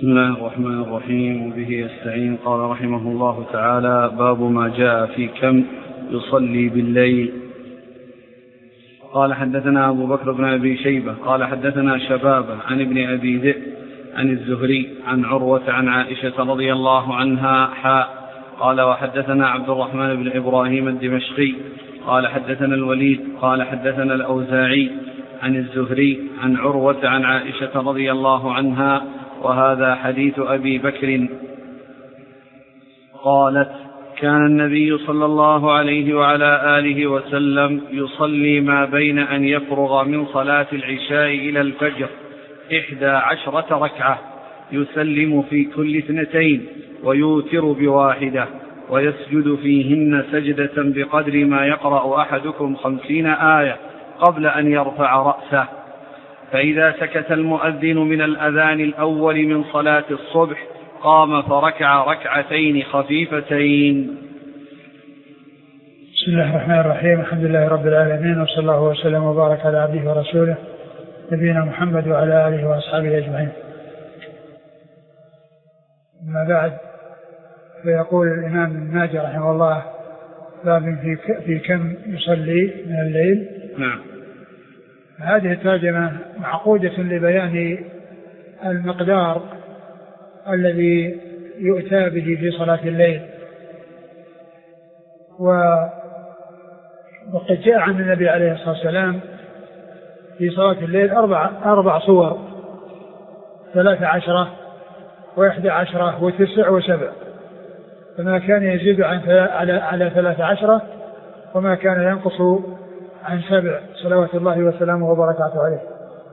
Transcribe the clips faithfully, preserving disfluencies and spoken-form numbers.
بسم الله الرحمن الرحيم، وبه يستعين. قال رحمه الله تعالى: باب ما جاء في كم يصلي بالليل. قال حدثنا أبو بكر بن أبي شيبة قال حدثنا شبابة عن ابن أبي ذئب عن الزهري عن عروة عن عائشة رضي الله عنها حاء. قال وحدثنا عبد الرحمن بن إبراهيم الدمشقي قال حدثنا الوليد قال حدثنا الأوزاعي عن الزهري عن عروة عن عائشة رضي الله عنها، وهذا حديث أبي بكر. قالت: كان النبي صلى الله عليه وعلى آله وسلم يصلي ما بين أن يفرغ من صلاة العشاء إلى الفجر إحدى عشرة ركعة، يسلم في كل اثنتين ويوتر بواحدة، ويسجد فيهن سجدة بقدر ما يقرأ أحدكم خمسين آية قبل أن يرفع رأسه. فإذا سكت المؤذن من الأذان الأول من صلاة الصبح قام فركع ركعتين خفيفتين. بسم الله الرحمن الرحيم. الحمد لله رب العالمين، وصلى الله وسلم وبارك على عبده ورسوله نبينا محمد وعلى آله وأصحابه أجمعين. أما بعد، فيقول الإمام ابن ماجه رحمه الله: باب في, في كم يصلي من الليل. نعم. هذه الترجمة معقودة لبيان المقدار الذي يؤتى به في صلاة الليل. وقد جاء عن النبي عليه الصلاة والسلام في صلاة الليل أربع, أربع صور: ثلاث عشرة وإحدى عشرة وتسع وسبع، فما كان يزيد عن على, على ثلاث عشرة وما كان ينقص عن سبع، صلوات الله وسلامه وبركاته عليه.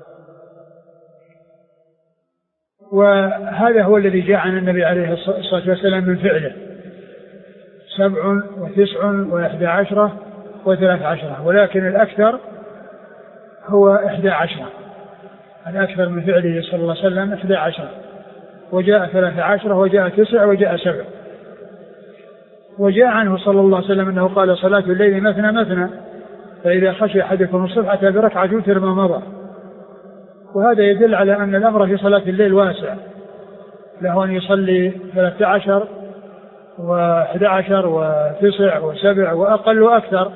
وهذا هو الذي جاء عن النبي عليه الصلاة والسلام من فعله: سبع وتسع وإحدى عشرة وثلاث عشرة، ولكن الأكثر هو إحدى عشرة. الأكثر من فعله صلى الله عليه وسلم إحدى عشرة، وجاء ثلاث عشرة وجاء تسع وجاء سبع. وجاء عنه صلى الله عليه وسلم أنه قال: صلاة الليل مثنى مثنى، فإذا خشي أحدكم الصبح أتى بركعة يوتر ما مضى. وهذا يدل على أن الأمر في صلاة الليل واسع، له أن يصلي ثلاثة عشر وأحد عشر وتسع وسبع وأقل وأكثر،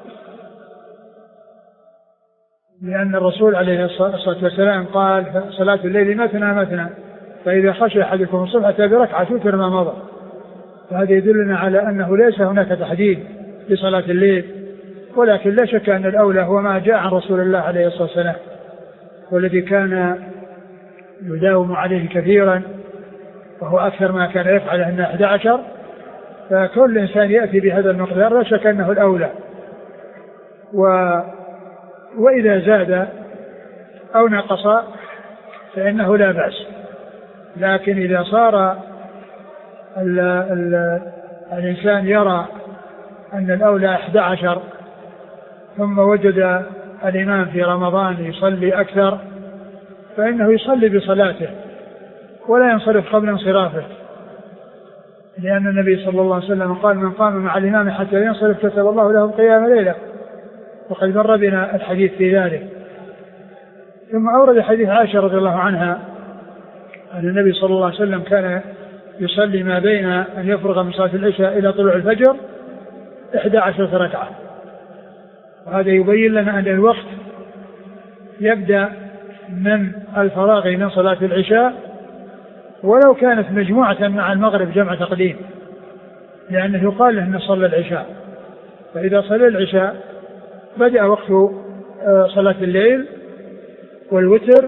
لأن الرسول عليه الصلاة والسلام قال: صلاة الليل مثنى مثنى، فإذا خشي أحدكم الصبح أتى بركعة يوتر ما مضى. فهذا يدلنا على أنه ليس هناك تحديد لصلاة الليل، ولكن لا شك أن الأولى هو ما جاء عن رسول الله عليه الصلاة والسلام، والذي كان يداوم عليه كثيرا، وهو أكثر ما كان يفعله أنه أحد عشر. فكل إنسان يأتي بهذا المقدار لا شك أنه الأولى. و... وإذا زاد أو نقص فإنه لا بأس، لكن إذا صار ال... ال... الإنسان يرى أن الأولى أحد عشر، ثم وجد الإمام في رمضان يصلي أكثر، فإنه يصلي بصلاته ولا ينصرف قبل انصرافه، لأن النبي صلى الله عليه وسلم قال: من قام مع الإمام حتى ينصرف كتب الله له قيام ليلة. وقد مر بنا الحديث في ذلك. ثم أورد حديث عائشة رضي الله عنها أن النبي صلى الله عليه وسلم كان يصلي ما بين أن يفرغ من صلاة العشاء إلى طلوع الفجر إحدى عشرة ركعة. وهذا يبين لنا أن الوقت يبدأ من الفراغ من صلاة العشاء، ولو كانت مجموعة مع المغرب جمع تقديم، لأنه يقال له أن صلى العشاء. فإذا صلى العشاء بدأ وقت صلاة الليل والوتر،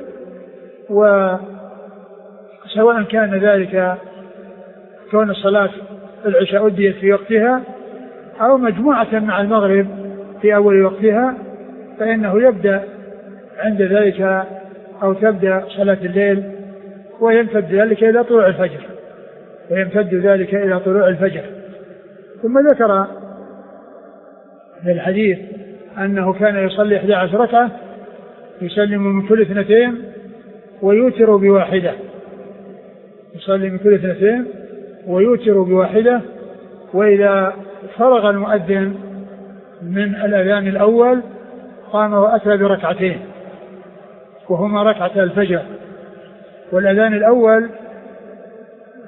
وسواء كان ذلك كون الصلاة العشاء أديت في وقتها أو مجموعة مع المغرب في أول وقتها، فإنه يبدأ عند ذلك أو تبدأ صلاة الليل ويمتد ذلك إلى طلوع الفجر ويمتد ذلك إلى طلوع الفجر. ثم ذكر في الحديث أنه كان يصلي إحدى عشرة ركعة، يسلم من كل اثنتين ويوتر بواحدة، يصلي من كل اثنتين ويوتر بواحدة. وإذا فرغ المؤذن من الأذان الأول قام وأتى بركعتين، وهما ركعة الفجر. والأذان الأول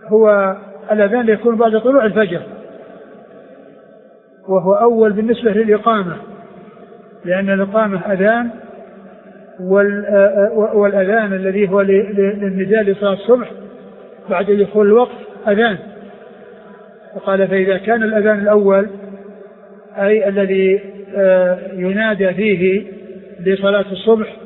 هو الأذان يكون بعد طلوع الفجر، وهو أول بالنسبة للإقامة، لأن الإقامة أذان، والأذان الذي هو للنداء لصلاة الصبح بعد دخول الوقت أذان. وقال فإذا كان الأذان الأول أي الذي ينادى فيه لصلاة الصبح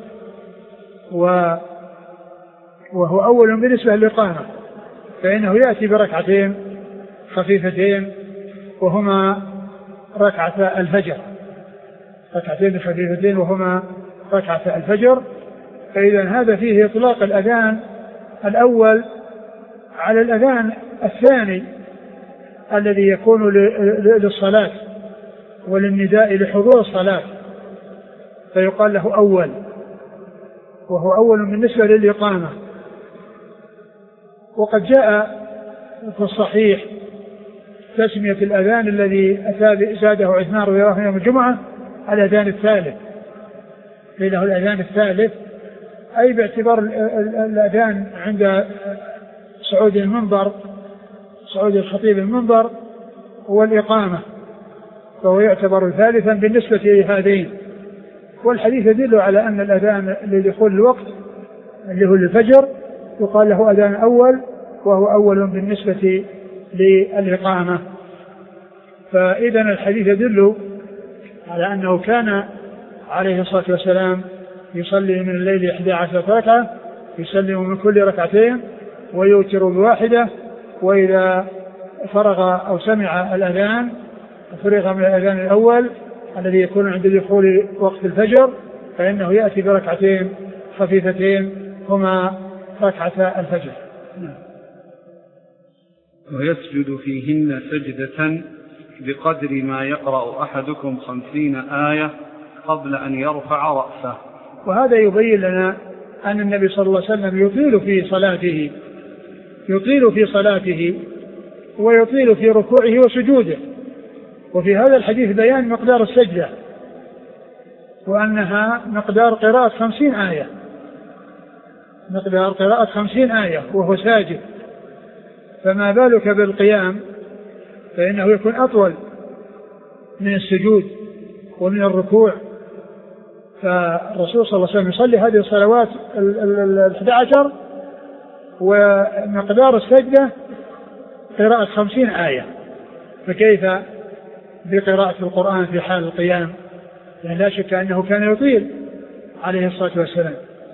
وهو أول بالنسبة للإقامة، فإنه يأتي بركعتين خفيفتين وهما ركعة الفجر، ركعتين خفيفتين وهما ركعة الفجر. فإذا هذا فيه إطلاق الأذان الأول على الأذان الثاني الذي يكون للصلاة وللنداء لحضور الصلاة، فيقال له أول، وهو أول بالنسبة للإقامة. وقد جاء في الصحيح تسمية الأذان الذي زاده عثمان رضي الله عنه يوم الجمعة الأذان الثالث، له الأذان الثالث، أي باعتبار الأذان عند صعود المنبر، صعود الخطيب المنبر والإقامة، فهو يعتبر ثالثا بالنسبة لهذين. والحديث يدل على أن الأذان لدخول الوقت اللي هو الفجر يقال له أذان أول، وهو أول بالنسبة للإقامة. فإذا الحديث يدل على أنه كان عليه الصلاة والسلام يصلي من الليل إحدى عشرة ركعة، يسلم من كل ركعتين ويوتر بواحدة، وإذا فرغ أو سمع الأذان فرغ من الأذان الأول الذي يكون عند دخول وقت الفجر فإنه يأتي بركعتين خفيفتين هما ركعة الفجر. ويسجد فيهن سجدة بقدر ما يقرأ أحدكم خمسين آية قبل أن يرفع رأسه. وهذا يبين لنا أن النبي صلى الله عليه وسلم يطيل في صلاته، يطيل في صلاته ويطيل في ركوعه وسجوده. وفي هذا الحديث بيان مقدار السجدة، وأنها مقدار قراءة خمسين آية، مقدار قراءة خمسين آية وهو ساجد، فما بالك بالقيام فإنه يكون أطول من السجود ومن الركوع. فالرسول صلى الله عليه وسلم يصلي هذه الصلوات الأحد عشر ومقدار السجدة قراءة خمسين آية، فكيف بقراءة القرآن في حال القيام؟ يعني لا شك أنه كان يطيل عليه الصلاة والسلام.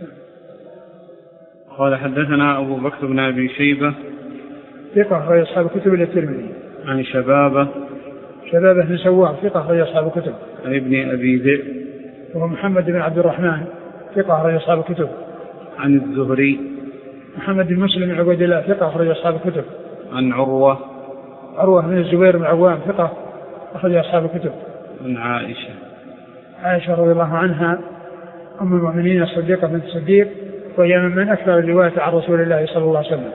قال حدثنا أبو بكر بن أبي شيبة ثقة في أصحاب الكتب الترمذي. عن شبابة شبابة بن سوار ثقة في أصحاب الكتب. عن ابن أبي ذئب وهو محمد بن عبد الرحمن ثقة في أصحاب الكتب. عن الزهري محمد بن مسلم بن عبيد الله ثقة في أصحاب الكتب. عن عروة عروة بن الزبير بن عوام ثقة أخرج أصحاب الكتب. عن عائشة عائشة رضي الله عنها أم المؤمنين الصديقة بنت الصديق، وهي من أكثر الرواية عن رسول الله صلى الله عليه وسلم.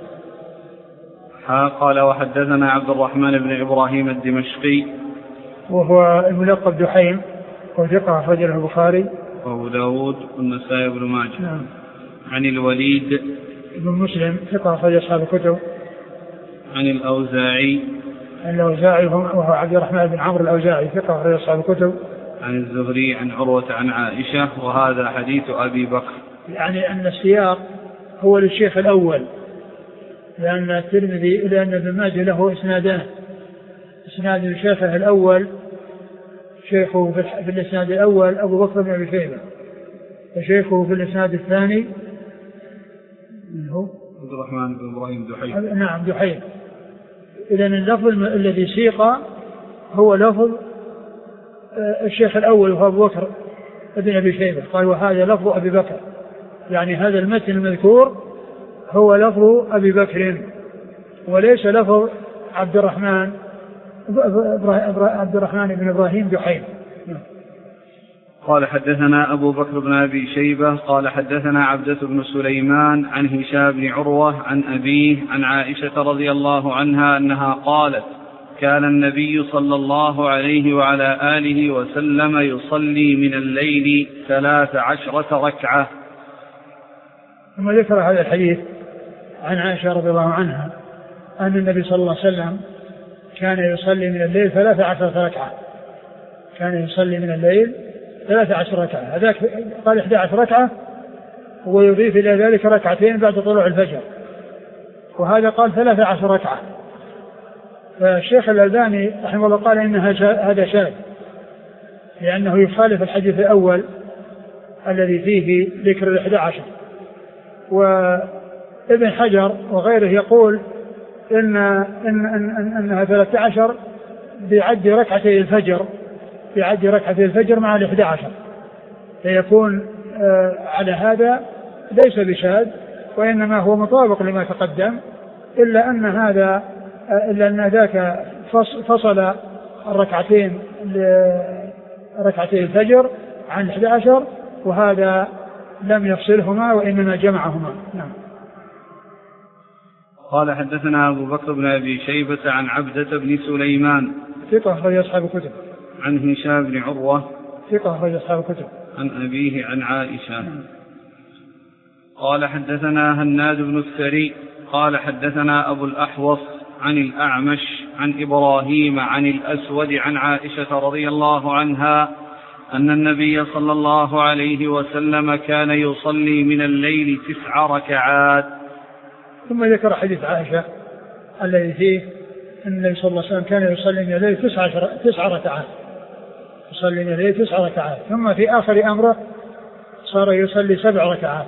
قال وحدثنا عبد الرحمن بن إبراهيم الدمشقي وهو الملقب دحيم وثقة أخرجه البخاري وأبو داود والنسائي بن ماجه. نعم. عن الوليد بن مسلم ثقة أخرج أصحاب الكتب. عن الأوزاعي الأوزاعي وهو عبد الرحمن بن عمرو الأوزاعي ثقة أخرج أصحاب الكتب. عن الزهري عن عروة عن عائشة، وهذا حديث أبي بكر. يعني أن السياق هو للشيخ الأول، لأن الترمذي لأن ابن ماجه له إسنادان، إسناد الشيخ الأول شيخه في الإسناد الأول أبو بكر بن أبي شيبة، وشيخه في الإسناد الثاني هو عبد الرحمن بن إبراهيم دحيم. نعم دحيم. إذن اللفظ الذي سيق هو لفظ الشيخ الأول وهو أبو بكر بن أبي شيبة، قال وهذا لفظ أبي بكر، يعني هذا المتن المذكور هو لفظ أبي بكر وليس لفظ عبد الرحمن عبد الرحمن بن إبراهيم دحيم. قال حدثنا أبو بكر بن أبي شيبة قال حدثنا عبدة بن سليمان عن هشام بن عروة عن أبيه عن عائشة رضي الله عنها أنها قالت كان النبي صلى الله عليه وعلى آله وسلم يصلي من الليل ثلاث عشرة ركعة. ثم ذكر هذا الحديث عن عائشة رضي الله عنها أن النبي صلى الله عليه وسلم كان يصلي من الليل ثلاث عشرة ركعة، كان يصلي من الليل ثلاث عشرة ركعة، هذاك قال إحدى عشرة ركعة ويضيف إلى ذلك ركعتين بعد طلوع الفجر، وهذا قال ثلاث عشرة ركعة. فالشيخ الألباني رحمه الله قال إن هذا شاذ لأنه يخالف الحديث الأول الذي فيه ذكر الإحدى عشر. وابن حجر وغيره يقول إن إن إن أنها ثلاثة عشر بعد ركعتي الفجر، بعد ركعتي الفجر مع الإحدى عشر، فيكون آه على هذا ليس بشاذ وإنما هو مطابق لما تقدم، إلا أن هذا آه إلا أن ذاك فصل الركعتين ركعتي الفجر عن الإحدى عشر، وهذا لم يفصلهما وإنما جمعهما. نعم. قال حدثنا أبو بكر بن أبي شيبة عن عبدة بن سليمان ثقة أخرج أصحاب الكتب. عن هشام بن عروة ثقة أخرج أصحاب الكتب. عن أبيه عن عائشة. نعم. قال حدثنا هناد بن السري قال حدثنا أبو الأحوص عن الأعمش عن إبراهيم عن الأسود عن عائشة رضي الله عنها أن النبي صلى الله عليه وسلم كان يصلي من الليل تسع ركعات. ثم ذكر حديث عائشة الذي فيه أن النبي صلى الله عليه وسلم كان يصلي من الليل تسع, تسع ركعات، يصلي من الليل تسع ركعات، ثم في آخر أمره صار يصلي سبع ركعات.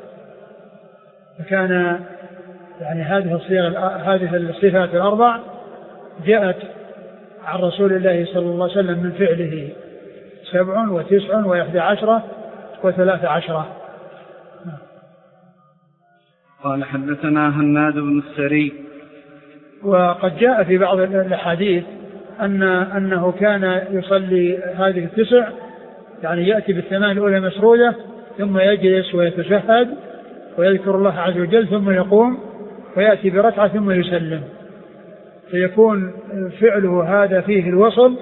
فكان يعني هذه الصيغ هذه الصفات الأربع جاءت عن رسول الله صلى الله عليه وسلم من فعله سبع وتسع وإحدى عشرة وثلاث عشرة. قال حدثنا هناد بن السري. وقد جاء في بعض الأحاديث أن أنه كان يصلي هذه التسع، يعني يأتي بالثمان الأولى مسرودة ثم يجلس ويتشهد ويذكر الله عز وجل ثم يقوم ويأتي بركعة ثم يسلم، فيكون فعله هذا فيه الوصل.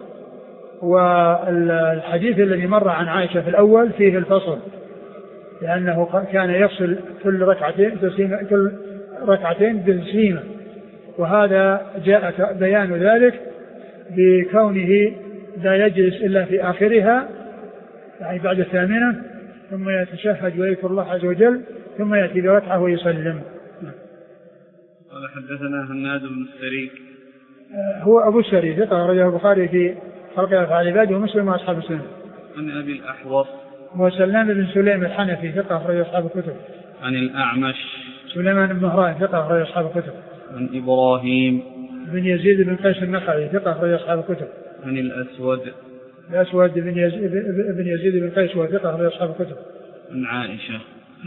والحديث الذي مر عن عائشة في الأول فيه الفصل، لأنه كان يفصل كل ركعتين كل ركعتين بتسليمة، وهذا جاء بيان ذلك بكونه لا يجلس إلا في آخرها يعني بعد الثامنة ثم يتشهد ويذكر الله عز وجل ثم يأتي بركعة ويسلم. قال حدثنا هناد بن السري. هو أبو السري ثقة أخرجه البخاري في خلق أفعال العباد ومسلم وأصحاب السنن. عن أبي الأحوص هو سلام بن سليم الحنفي ثقة أخرجه أصحاب الكتب. عن الأعمش سليمان بن مهران ثقة أخرجه أصحاب الكتب. عن إبراهيم بن يزيد بن قيس النخعي ثقة أخرجه أصحاب الكتب. عن الأسود الأسود بن يزيد بن يزيد بن قيس وثقة أخرجه أصحاب الكتب. عن عائشة.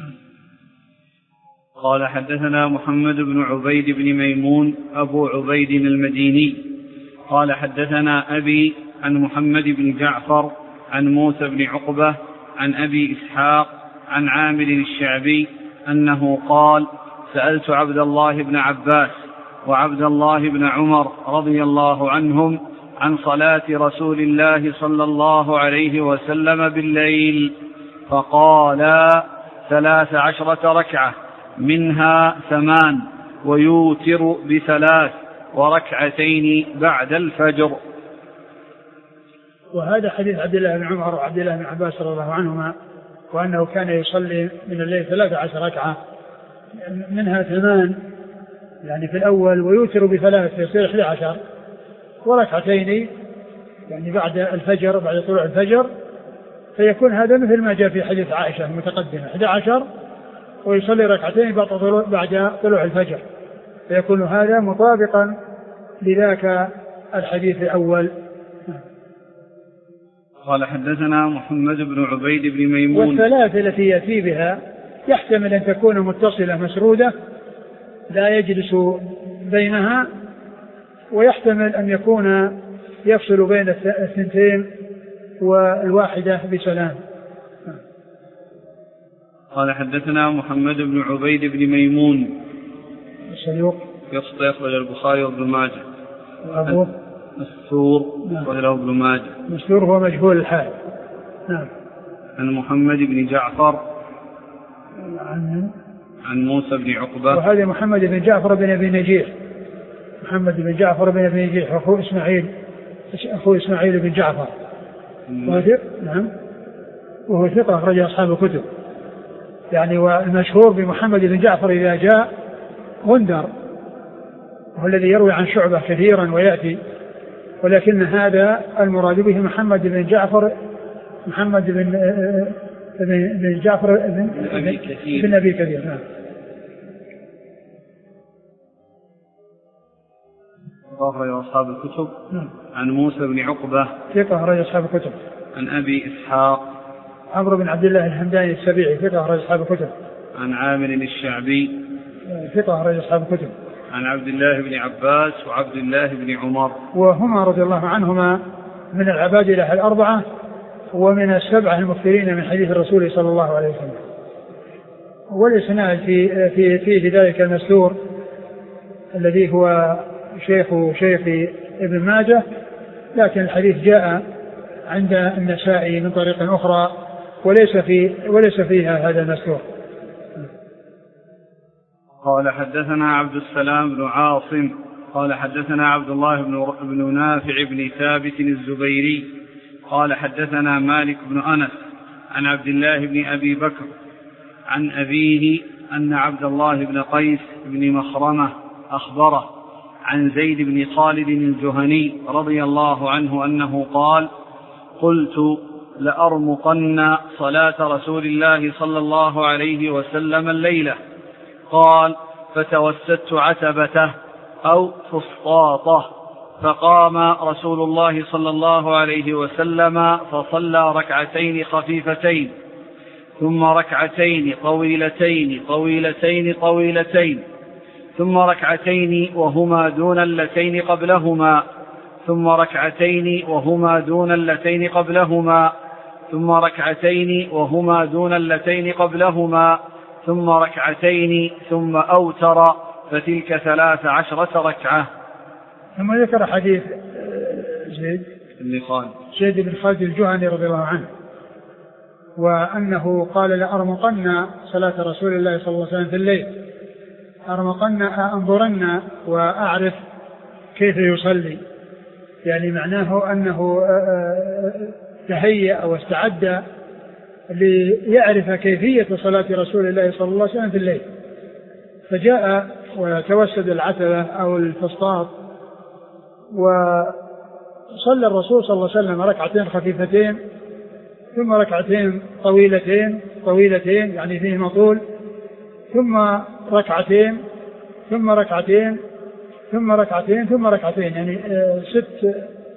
قال حدثنا محمد بن عبيد بن ميمون أبو عبيد المديني قال حدثنا أبي عن محمد بن جعفر عن موسى بن عقبة عن أبي إسحاق عن عامر الشعبي أنه قال سألت عبد الله بن عباس وعبد الله بن عمر رضي الله عنهم عن صلاة رسول الله صلى الله عليه وسلم بالليل فقالا ثلاث عشرة ركعة منها ثمان ويوتر بثلاث وركعتين بعد الفجر. وهذا حديث عبد الله بن عمر وعبد الله بن عباس رضي الله عنهما، وأنه كان يصلي من الليل ثلاث عشر ركعة منها ثمان يعني في الأول ويوتر بثلاث يصير إحدى عشر وركعتين يعني بعد الفجر بعد طلوع الفجر، فيكون هذا مثل ما جاء في حديث عائشة المتقدمة إحدى عشر ويصلي ركعتين بعد طلوع الفجر، فيكون هذا مطابقا لذاك الحديث الأول. قال حدثنا محمد بن عبيد بن ميمون. والثلاث التي يأتي بها يحتمل أن تكون متصلة مسرودة لا يجلس بينها، ويحتمل أن يكون يفصل بين الثنتين والواحدة بسلام. قال حدثنا محمد بن عبيد بن ميمون الصدوق يسقط يخرج البخاري وابن ماجه. وأبوه مستور وله ابن ماجه. مستور هو مجهول الحال. نعم. عن محمد بن جعفر عن عن موسى بن عقبة. وهذا محمد بن جعفر بن أبي نجيح محمد بن جعفر بن أبي نجيح أخوه إسماعيل أخوه إسماعيل بن جعفر وهو نعم وهو ثقة أخرج أصحاب الكتب. يعني والمشهور بمحمد بن جعفر إذا جاء غندر هو الذي يروي عن شعبة كثيرا ويأتي، ولكن هذا المراد به محمد بن جعفر محمد بن بن جعفر بن أبي كثير بن أبي كثير نعم. أخرج أصحاب الكتب نعم. عن موسى بن عقبة ثقة أخرج أصحاب الكتب. عن أبي إسحاق عمرو بن عبد الله الهمداني السبيعي ثقة أخرج أصحاب الكتب. عن عامر الشعبي ثقة أخرج أصحاب الكتب. عن عبد الله بن عباس وعبد الله بن عمر وهما رضي الله عنهما من العبادلة الأربعة ومن السبعة المكثرين من حديث الرسول صلى الله عليه وسلم. والإسناد في في في ذلك المستور الذي هو شيخ شيخ ابن ماجه، لكن الحديث جاء عند النسائي من طريق أخرى وليس في وليس فيها هذا المستور. قال حدثنا عبد السلام بن عاصم قال حدثنا عبد الله بن بن نافع بن ثابت الزبيري قال حدثنا مالك بن أنس عن عبد الله بن أبي بكر عن أبيه أن عبد الله بن قيس بن مخرمة أخبره عن زيد بن خالد الجهني رضي الله عنه أنه قال: قلت لأرمقن صلاة رسول الله صلى الله عليه وسلم الليلة. قال: فتوسدت عتبته أو فسطاطه، فقام رسول الله صلى الله عليه وسلم فصلى ركعتين خفيفتين ثم ركعتين طويلتين طويلتين طويلتين ثم ركعتين وهما دون اللتين قبلهما ثم ركعتين وهما دون اللتين قبلهما ثم ركعتين وهما دون اللتين قبلهما ثم ركعتين ثم أوتر، فتلك ثلاث عشرة ركعة. ثم ذكر حديث زيد بن خالد زيد بن خالد الجهني رضي الله عنه، وأنه قال: لأرمقن صلاة رسول الله صلى الله عليه وسلم في الليل، أرمقن أنظرن وأعرف كيف يصلي، يعني معناه أنه تهيأ أو استعد ليعرف كيفية صلاة رسول الله صلى الله عليه وسلم في الليل، فجاء وتوسد العتبة أو الفسطاط، وصلى الرسول صلى الله عليه وسلم ركعتين خفيفتين ثم ركعتين طويلتين طويلتين يعني فيهما طول، ثم ركعتين ثم ركعتين ثم ركعتين ثم ركعتين يعني ست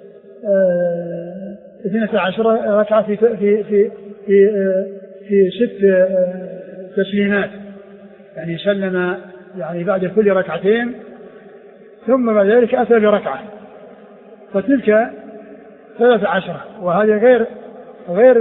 اثنتا عشرة ركعة في في في في, في ست تسليمات، يعني سلم يعني بعد كل ركعتين ثم بعد ذلك أتى بركعة، فتلك ثلاث عشرة، وهذا غير غير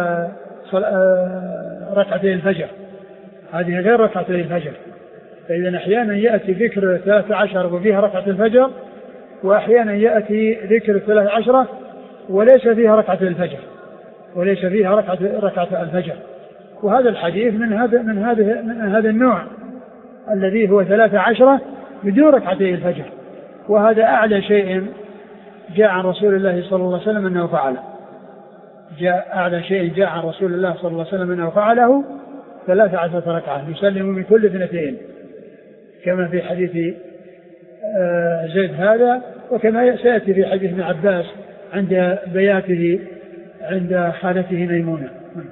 ركعتين الفجر، هذه غير ركعتين الفجر. فإذا أحيانا يأتي ذكر ثلاث عشر وفيها ركعة الفجر، وأحيانا يأتي ذكر ثلاث عشرة وليس فيها ركعة الفجر وليس فيها ركعة ركعة الفجر. وهذا الحديث من هذا من هذا من هذا النوع الذي هو ثلاث عشرة بدون ركعتي الفجر، وهذا أعلى شيء جاء عن رسول الله صلى الله عليه وسلم أنه فعله. جاء أعلى شيء جاء عن رسول الله صلى الله عليه وسلم أنه فعله ثلاث عشرة ركعة يسلم من كل اثنتين، كما في حديث زيد هذا، وكما سيأتي في حديث ابن عباس عند بياته عند خالته ميمونة.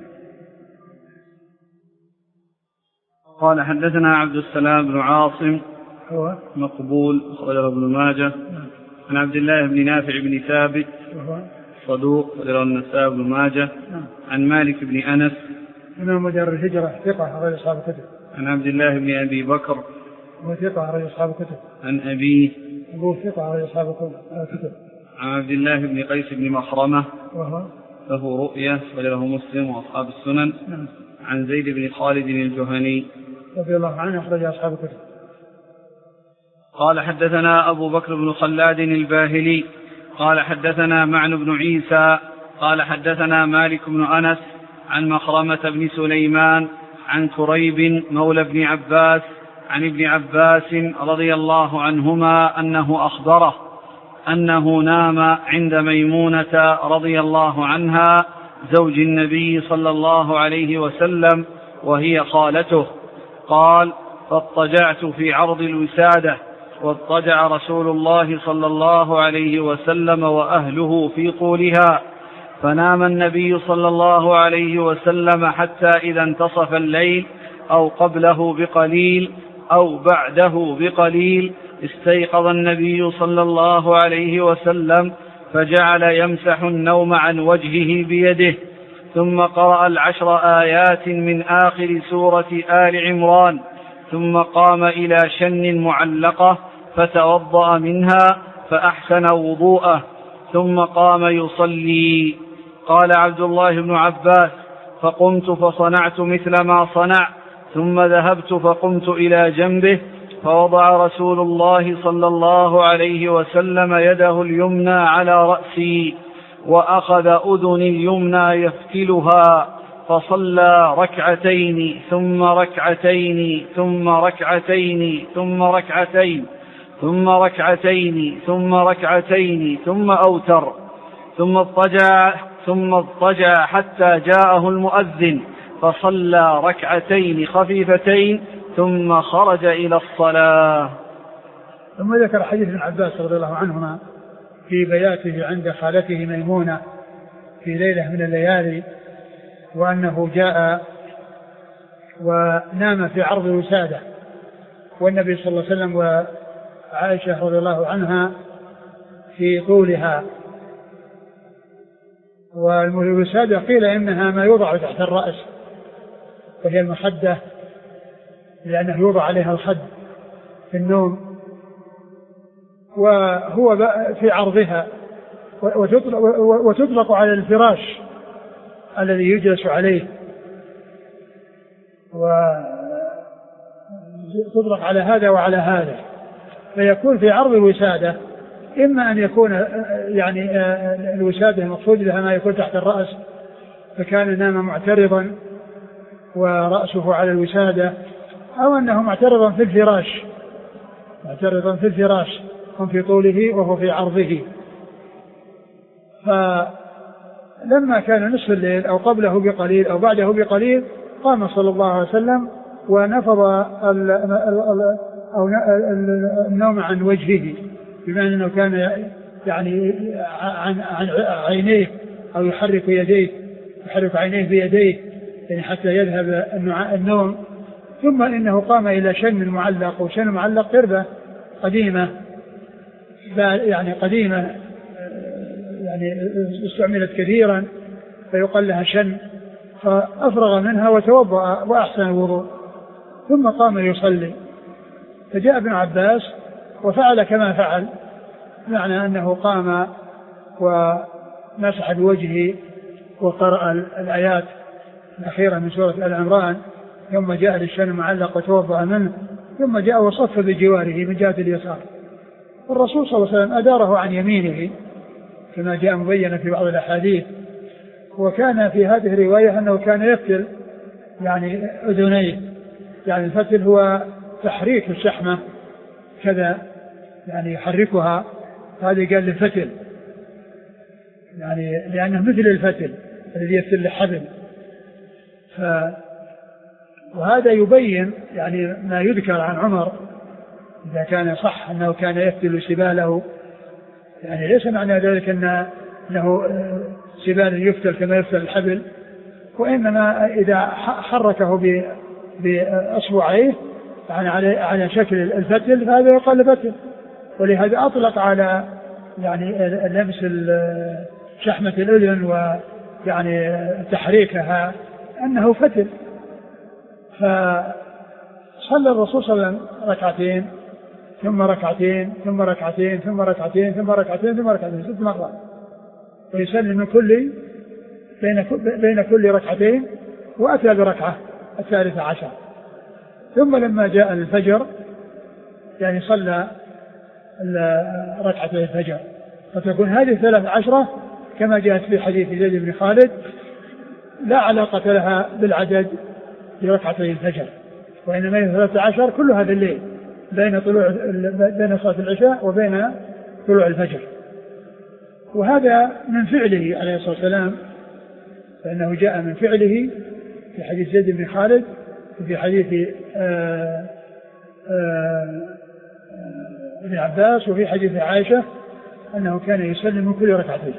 قال: حدثنا عبد السلام بن عاصم هو مقبول أخرجه ابن ماجه عن عبد الله بن نافع بن ثابت صدوق أخرجه النسائي بن ماجه عن مالك بن أنس إمام دار الهجرة ثقة أخرج أصحاب الكتب عن عبد الله بن أبي بكر هو ثقة أخرج أصحاب الكتب عن أبيه أبوه ثقة أخرج أصحاب الكتب عن عبد الله بن قيس بن مخرمة وهو له رؤية أخرجه مسلم وأصحاب السنن نعم. عن زيد بن خالد الجهني رضي الله عنه أخرج أصحاب الكتب. قال: حدثنا أبو بكر بن خلاد الباهلي قال: حدثنا معن بن عيسى قال: حدثنا مالك بن أنس عن مخرمة بن سليمان عن كريب مولى بن عباس عن ابن عباس رضي الله عنهما أنه أخبره أنه نام عند ميمونة رضي الله عنها زوج النبي صلى الله عليه وسلم وهي خالته. قال: فاضطجعت في عرض الوسادة، واضطجع رسول الله صلى الله عليه وسلم وأهله في طولها، فنام النبي صلى الله عليه وسلم حتى إذا انتصف الليل أو قبله بقليل أو بعده بقليل استيقظ النبي صلى الله عليه وسلم فجعل يمسح النوم عن وجهه بيده، ثم قرأ العشر آيات من آخر سورة آل عمران، ثم قام إلى شن معلقة فتوضأ منها فأحسن وضوءه، ثم قام يصلي. قال عبد الله بن عباس: فقمت فصنعت مثل ما صنع، ثم ذهبت فقمت إلى جنبه فوضع رسول الله صلى الله عليه وسلم يده اليمنى على رأسي وأخذ أذني اليمنى يفتلها، فصلى ركعتين ثم ركعتين ثم ركعتين ثم ركعتين ثم ركعتين ثم ركعتين ثم أوتر، ثم اضطجع ثم اضطجع حتى جاءه المؤذن فصلى ركعتين خفيفتين ثم خرج إلى الصلاة. ثم ذكر حديث ابن عباس رضي الله عنهما في بياته عند خالته ميمونة في ليلة من الليالي، وأنه جاء ونام في عرض الوسادة، والنبي صلى الله عليه وسلم وعائشة رضي الله عنها في طولها. والوسادة قيل إنها ما يوضع تحت الرأس، وهي المخدة، لأنه يوضع عليها الخد في النوم، وهو في عرضها، وتطلق على الفراش الذي يجلس عليه، وتطلق على هذا وعلى هذا، فيكون في عرض الوسادة إما أن يكون يعني الوسادة المقصود لها ما يكون تحت الرأس، فكان نام معترضا ورأسه على الوسادة، أو أنه معترضا في الفراش معترضا في الفراش هم في طوله وهو في عرضه. فلما كان نصف الليل أو قبله بقليل أو بعده بقليل قام صلى الله عليه وسلم ونفض النوم عن وجهه، بما أنه كان يعني عن عينيه أو يحرك يديه يحرك عينيه بيديه يعني حتى يذهب النوم. ثم إنه قام إلى شن معلق، وشن معلق قربة قديمة يعني قديمة يعني استعملت كثيرا فيقال لها شن، فأفرغ منها وتوضأ وأحسن الوضوء، ثم قام يصلي. فجاء ابن عباس وفعل كما فعل، معنى أنه قام ومسح بوجهه وقرأ الآيات الأخيرة من سورة آل عمران، ثم جاء للشن المعلق وتوضأ منه، ثم جاء وصف بجواره من جهة اليسار. الرسول صلى الله عليه وسلم أداره عن يمينه كما جاء مبينا في بعض الأحاديث. وكان في هذه الرواية أنه كان يفتل يعني أذنيه، يعني الفتل هو تحريك الشحمة كذا يعني يحركها، هذه قال الفتل يعني لأنه مثل الفتل الذي يفتل الحبل. ف وهذا يبين يعني ما يذكر عن عمر إذا كان صح أنه كان يفتل سباله، يعني ليس معنى ذلك أنه سبال يفتل كما يفتل الحبل، وإنما إذا حركه بأصبعيه يعني على شكل الفتل فهذا يقال فتل. ولهذا أطلق على يعني لمس شحمة الأذن ويعني تحريكها أنه فتل. فصلى الرسول صلى الله عليه وسلم ركعتين ثم ركعتين ثم ركعتين ثم ركعتين ثم ركعتين ثم ركعتين ست مرات، ويسلم من كل بين بين كل ركعتين، وأتى بركعة الثالثة عشر. ثم لما جاء الفجر يعني صلى ركعتي الفجر، فتكون هذه الثلاث عشرة كما جاءت في حديث زيد بن خالد لا علاقة لها بالعدد لركعتي الفجر، وإنما هي ثلاثة عشر كل هذا الليل بين طلوع بين صلاة العشاء وبين طلوع الفجر. وهذا من فعله عليه الصلاة والسلام، فإنه جاء من فعله في حديث زيد بن خالد وفي حديث آآ آآ ابن عباس وفي حديث عائشة أنه كان يسلم من كل ركعتين.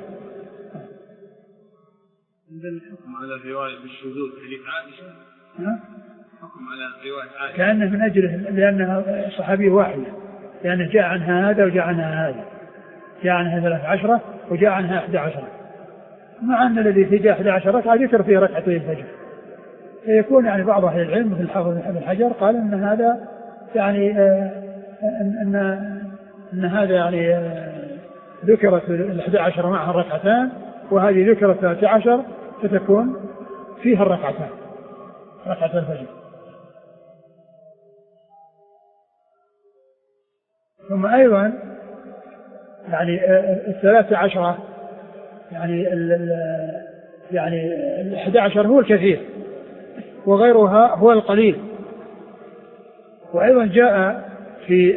عندنا حكم على الرواية بالشذوذ حديث عائشة؟ حكم على رواية عائشة كأنه من أجله لأنها صحابية واحدة، لأنه جاء عنها هذا وجاء عنها هذا، جاء عنها ثلاث عشرة وجاء عنها أحد عشرة، مع أن الذي في جاء أحد عشرة ركعة ذكر فيه ركعتين الفجر. فيكون يعني بعض أهل العلم مثل الحافظ بن حجر قال أن هذا يعني أن, أن, أن هذا يعني ذكرت الأحد عشر معها الركعتان، وهذه ذكرت الثلاث عشر فتكون فيها الركعتان ركعة الفجر. ثم أيضا يعني الثلاث عشرة يعني ال يعني الأحد عشر هو الكثير وغيرها هو القليل. وأيضا جاء في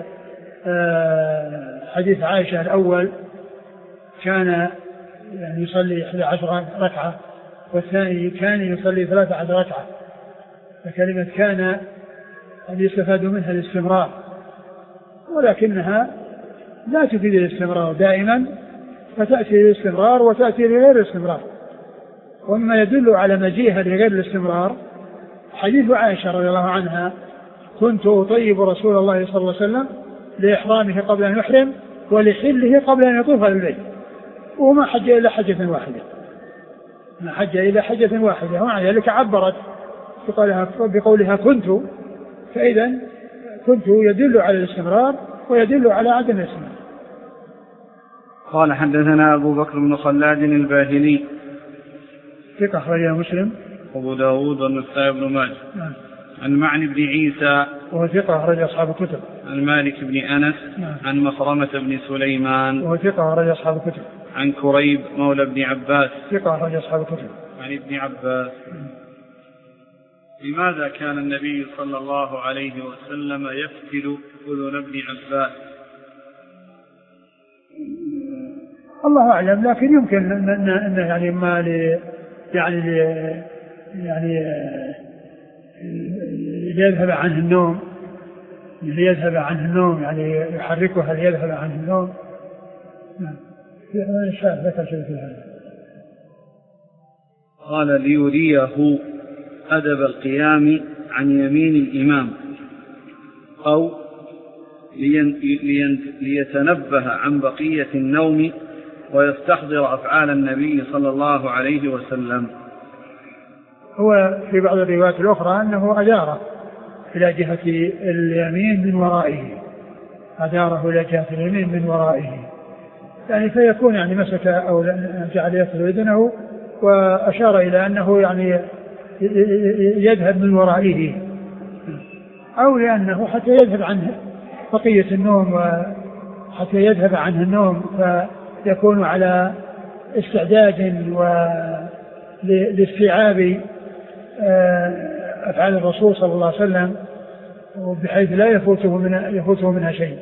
حديث عائشة الأول كان يعني يصلي إحدى عشر ركعة، والثاني كان يصلي ثلاثة عشر ركعة. فكلمة كان يستفاد منها الاستمرار، ولكنها لا تفيد الاستمرار دائما، فتأتي للاستمرار وتأتي لغير الاستمرار. ومما يدل على مجيئها لغير الاستمرار حديث عائشة رضي الله عنها: كنت أطيب رسول الله صلى الله عليه وسلم لإحرامه قبل أن يحرم ولحله قبل أن يطوف البيت، وما حج إلى حجة واحدة، ما حج إلى حجة واحدة. ومع ذلك عبرت بقولها, بقولها كنت، فإذا كنت يدل على الاستمرار ويدل على عدم الاستمرار. قال حدثنا أبو بكر بن خلاد الباهلي ثقة أخرجه مسلم أبو داود والنسائي بن ماجه عن معن بن عيسى وهو ثقة أخرج أصحاب الكتب عن مالك بن أنس عن مخرمة بن سليمان وهو ثقة أخرج أصحاب الكتب عن كريب مولى ابن عباس ثقة أخرج أصحاب الكتب عن ابن عباس. لماذا كان النبي صلى الله عليه وسلم يفتل أذن ابن عباس؟ الله أعلم، لكن يمكن أن أن يعني ما ل يعني ل يعني يذهب عنه النوم، ليذهب عنه النوم يعني يحركها ليذهب عنه النوم. نعم ذكر شيء في هذا. قال ليريه أدب القيام عن يمين الإمام، أو لين لين ليتنبه عن بقية النوم ويستحضر أفعال النبي صلى الله عليه وسلم. هو في بعض الروايات الأخرى أنه أداره إلى جهة اليمين من ورائه، أداره إلى جهة اليمين من ورائه، يعني فيكون يعني مسك أو جعل يصل يدنه وأشار إلى أنه يعني يذهب من ورائه، أو لأنه حتى يذهب عنه بقية النوم وحتى يذهب عنه النوم فيكون على استعداد لاستيعاب أفعال الرسول صلى الله عليه وسلم بحيث لا يفوته منها, يفوته منها شيء.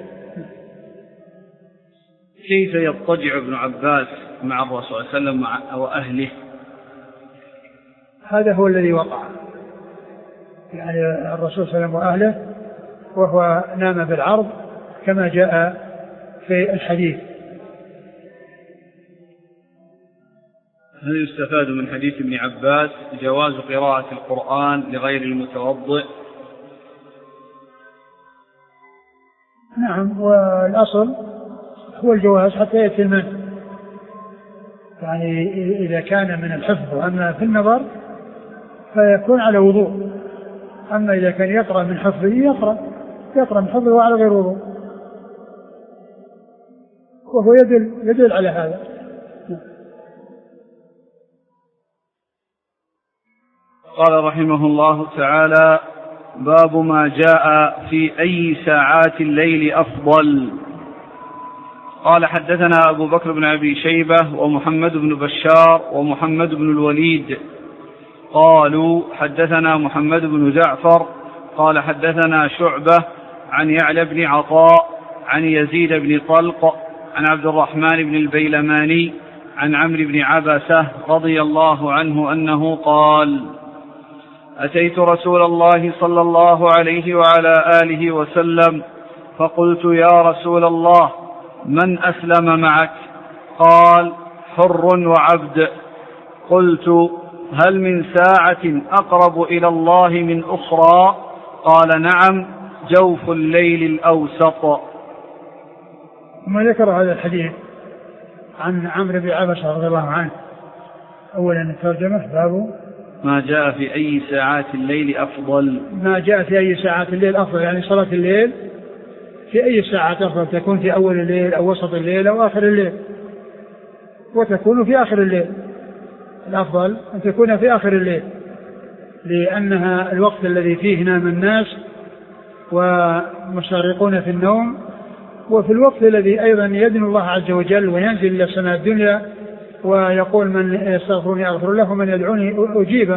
كيف يضطجع ابن عباس مع الرسول صلى الله عليه وسلم وأهله؟ هذا هو الذي وقع، يعني الرسول صلى الله عليه وسلم وأهله وهو نام بالعرض كما جاء في الحديث. هل يستفاد من حديث ابن عباس جواز قراءة القرآن لغير المتوضئ؟ نعم، والأصل هو الجواز حتى يأتي المنع، يعني إذا كان من الحفظ. أما في النظر فيكون على وضوء، أما إذا كان يقرأ من حفظه يقرأ يقرأ من حفظه على غير وضوء، وهو يدل يدل على هذا. قال رحمه الله تعالى: باب ما جاء في أي ساعات الليل أفضل. قال حدثنا أبو بكر بن أبي شيبة ومحمد بن بشار ومحمد بن الوليد قالوا حدثنا محمد بن جعفر قال حدثنا شعبة عن يعلى بن عطاء عن يزيد بن طلق عن عبد الرحمن بن البيلماني عن عمرو بن عبسة رضي الله عنه أنه قال: أتيت رسول الله صلى الله عليه وعلى آله وسلم فقلت: يا رسول الله، من أسلم معك؟ قال: حر وعبد. قلت: هل من ساعة أقرب إلى الله من أخرى؟ قال: نعم، جوف الليل الأوسط. ثم ذكر هذا الحديث عن عمرو بن عبسة رضي الله عنه. أولا الترجمة باب ما جاء في أي ساعات الليل أفضل. ما جاء في أي ساعات الليل أفضل، يعني صلاة الليل في أي ساعات أفضل، تكون في أول الليل أو وسط الليل أو آخر الليل، وتكون في آخر الليل. الأفضل أن تكون في آخر الليل، لأنها الوقت الذي فيه نام الناس ومشارقون في النوم، وفي الوقت الذي أيضا يدن الله عز وجل وينزل إلى السماء الدنيا ويقول: من يستغفرني أغفر له ومن يدعوني أجيبه.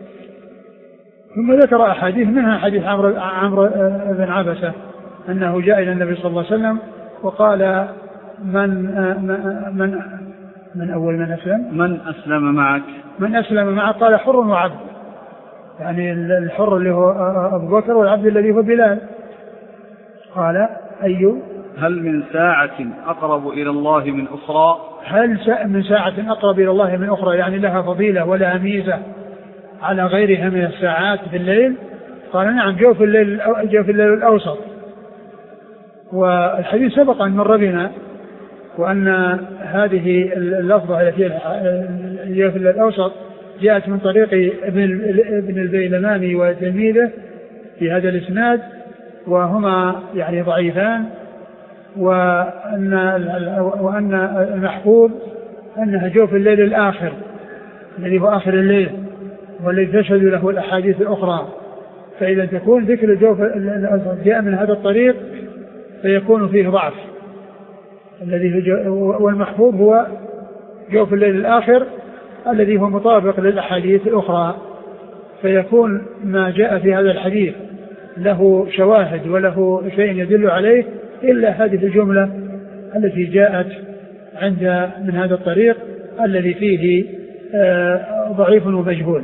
ثم ذكر أحاديث، منها حديث عمرو بن عبسة أنه جاء إلى النبي صلى الله عليه وسلم وقال: من من من أول من أسلم من أسلم معك من أسلم معك قال: حر وعبد، يعني الحر اللي هو أبو بكر والعبد الذي هو بلال. قال: أي هل من ساعة أقرب إلى الله من أخرى؟ هل من ساعة أقرب إلى الله من أخرى، يعني لها فضيلة ولها ميزة على غيرها من الساعات في الليل؟ قال: نعم، جوف الليل جوف الليل الأوسط. والحديث سبق أن مر بنا، وأن هذه اللفظة التي جوف الليل الأوسط جاءت من طريق ابن البيلماني وتلميذه في هذا الإسناد، وهما يعني ضعيفان، وأن وأن المحفوظ أنها جوف الليل الآخر الذي هو آخر الليل، والذي تشهد له الأحاديث الأخرى. فإذا تكون ذكر الجوف جاء من هذا الطريق فيكون فيه ضعف، الذي والمحفوظ هو جوف الليل الآخر الذي هو مطابق للأحاديث الأخرى، فيكون ما جاء في هذا الحديث له شواهد وله شيء يدل عليه إلا هذه الجملة التي جاءت عند من هذا الطريق الذي فيه ضعيف ومجهول.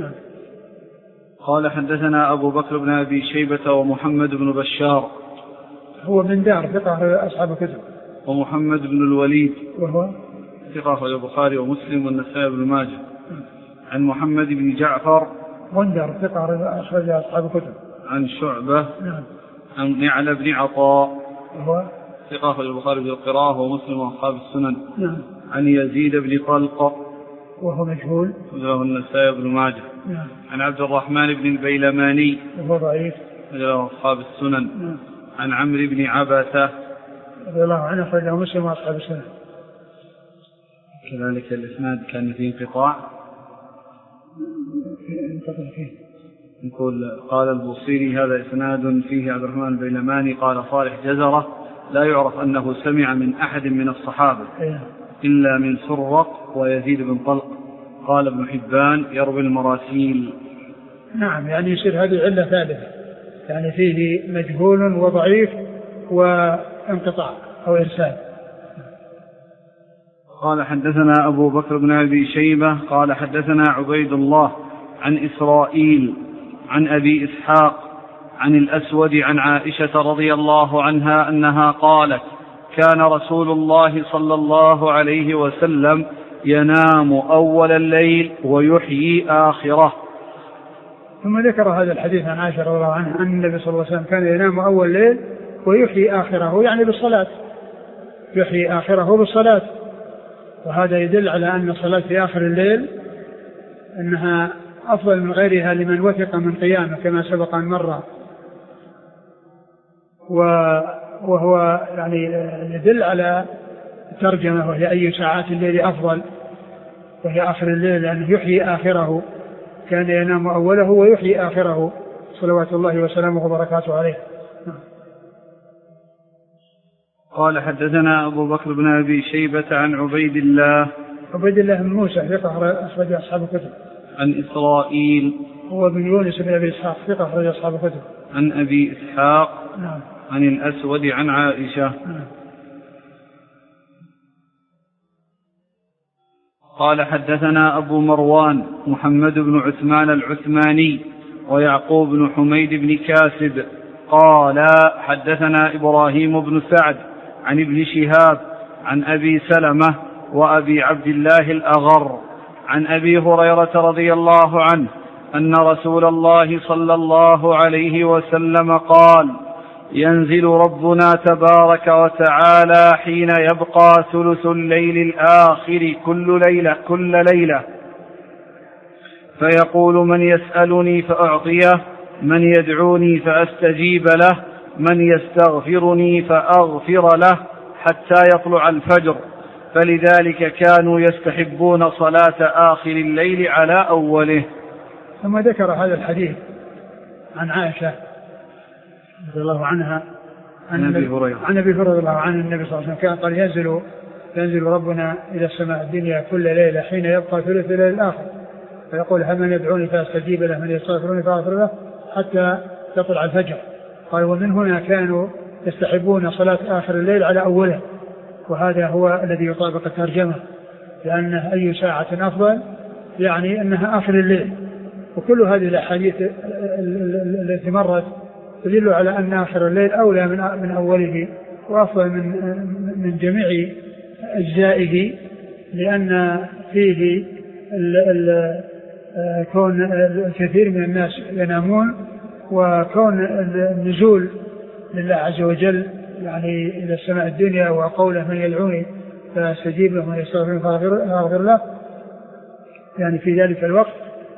قال: حدثنا أبو بكر بن أبي شيبة ومحمد بن بشار، هو من دار ثقة أصحاب الكتب. ومحمد بن الوليد وهو ثقة أخرجه البخاري ومسلم والنسائي بن ماجه. عن محمد بن جعفر غندر ثقة أخرجه أصحاب الكتب. عن شعبة نعم. عن يعلى بن عطاء وهو ثقة أخرجه البخاري بالقراءة ومسلم وأصحاب السنن. نعم. عن يزيد بن طلق وهو مجهول وله النسائي بن ماجه. نعم. عن عبد الرحمن بن البيلماني وهو ضعيف وله أصحاب السنن. نعم. عن عمرو بن عبسة رضي الله عنه أخرجه مسلم وأصحاب السنن. كذلك الإسناد كان فيه انقطاع. انقطع فيه. نقول: قال البوصيري: هذا إسناد فيه عبد الرحمن البيلماني. قال صالح جزرة: لا يعرف أنه سمع من أحد من الصحابة إلا من سرق ويزيد بن طلق. قال ابن حبان: يروي المراسيل. نعم، يعني يصير هذه علة ثالثة، يعني فيه مجهول وضعيف وانقطاع أو إرسال. قال: حدثنا أبو بكر بن أبي شيبة قال: حدثنا عبيد الله عن إسرائيل عن أبي إسحاق عن الأسود عن عائشة رضي الله عنها أنها قالت: كان رسول الله صلى الله عليه وسلم ينام أول الليل ويحيي آخره. ثم ذكر هذا الحديث عن عائشة رضي الله عنها أن النبي صلى الله عليه وسلم كان ينام أول الليل ويحيي آخره، يعني بالصلاة، يحيي آخره بالصلاة. وهذا يدل على أن الصلاة في آخر الليل أنها أفضل من غيرها لمن وثق من قيامه كما سبق أن مر. وهو يعني يدل على الترجمة، وهي أي ساعات الليل أفضل، وهي آخر الليل، لأنه يحيي آخره، كان ينام أوله ويحيي آخره صلوات الله وسلامه وبركاته عليه. قال: حدثنا أبو بكر بن أبي شيبة عن عبيد الله عبيد الله بن موسى ثقة أخرج أصحاب الكتب. عن إسرائيل هو بن يونس بن أبي إسحاق ثقة أخرج أصحاب الكتب. عن أبي إسحاق نعم. عن الأسود عن عائشة. نعم. قال حدثنا أبو مروان محمد بن عثمان العثماني ويعقوب بن حميد بن كاسب قال حدثنا إبراهيم بن سعد عن ابن شهاب عن أبي سلمة وأبي عبد الله الأغر عن أبي هريرة رضي الله عنه أن رسول الله صلى الله عليه وسلم قال ينزل ربنا تبارك وتعالى حين يبقى ثلث الليل الآخر كل ليلة, كل ليلة فيقول من يسألني فأعطيه من يدعوني فأستجيب له من يستغفرني فأغفر له حتى يطلع الفجر فلذلك كانوا يستحبون صلاة آخر الليل على أوله. ثم ذكر هذا الحديث عن عائشة رضي الله عنها عن أبي هريرة عن أبي هريرة رضي الله عنه النبي صلى الله عليه وسلم كان قال ينزل ينزل ربنا إلى السماء الدنيا كل ليلة حين يبقى ثلث الليل الآخر فيقول هل من يدعوني فأستجيب له من يستغفرني فأغفر له حتى تطلع الفجر. قال ومن هنا كانوا يستحبون صلاة آخر الليل على أوله وهذا هو الذي يطابق الترجمة لأن أي ساعة أفضل يعني أنها آخر الليل. وكل هذه الأحاديث التي مرت تدل على أن آخر الليل أولى من من أوله وأفضل من من جميع أجزائه لأن فيه ال ال كون الكثير من الناس ينامون وكون النزول لله عز وجل يعني إلى السماء الدنيا وقوله من يدعوني فاستجيب له من يستغفرني فأغفر له يعني في ذلك الوقت.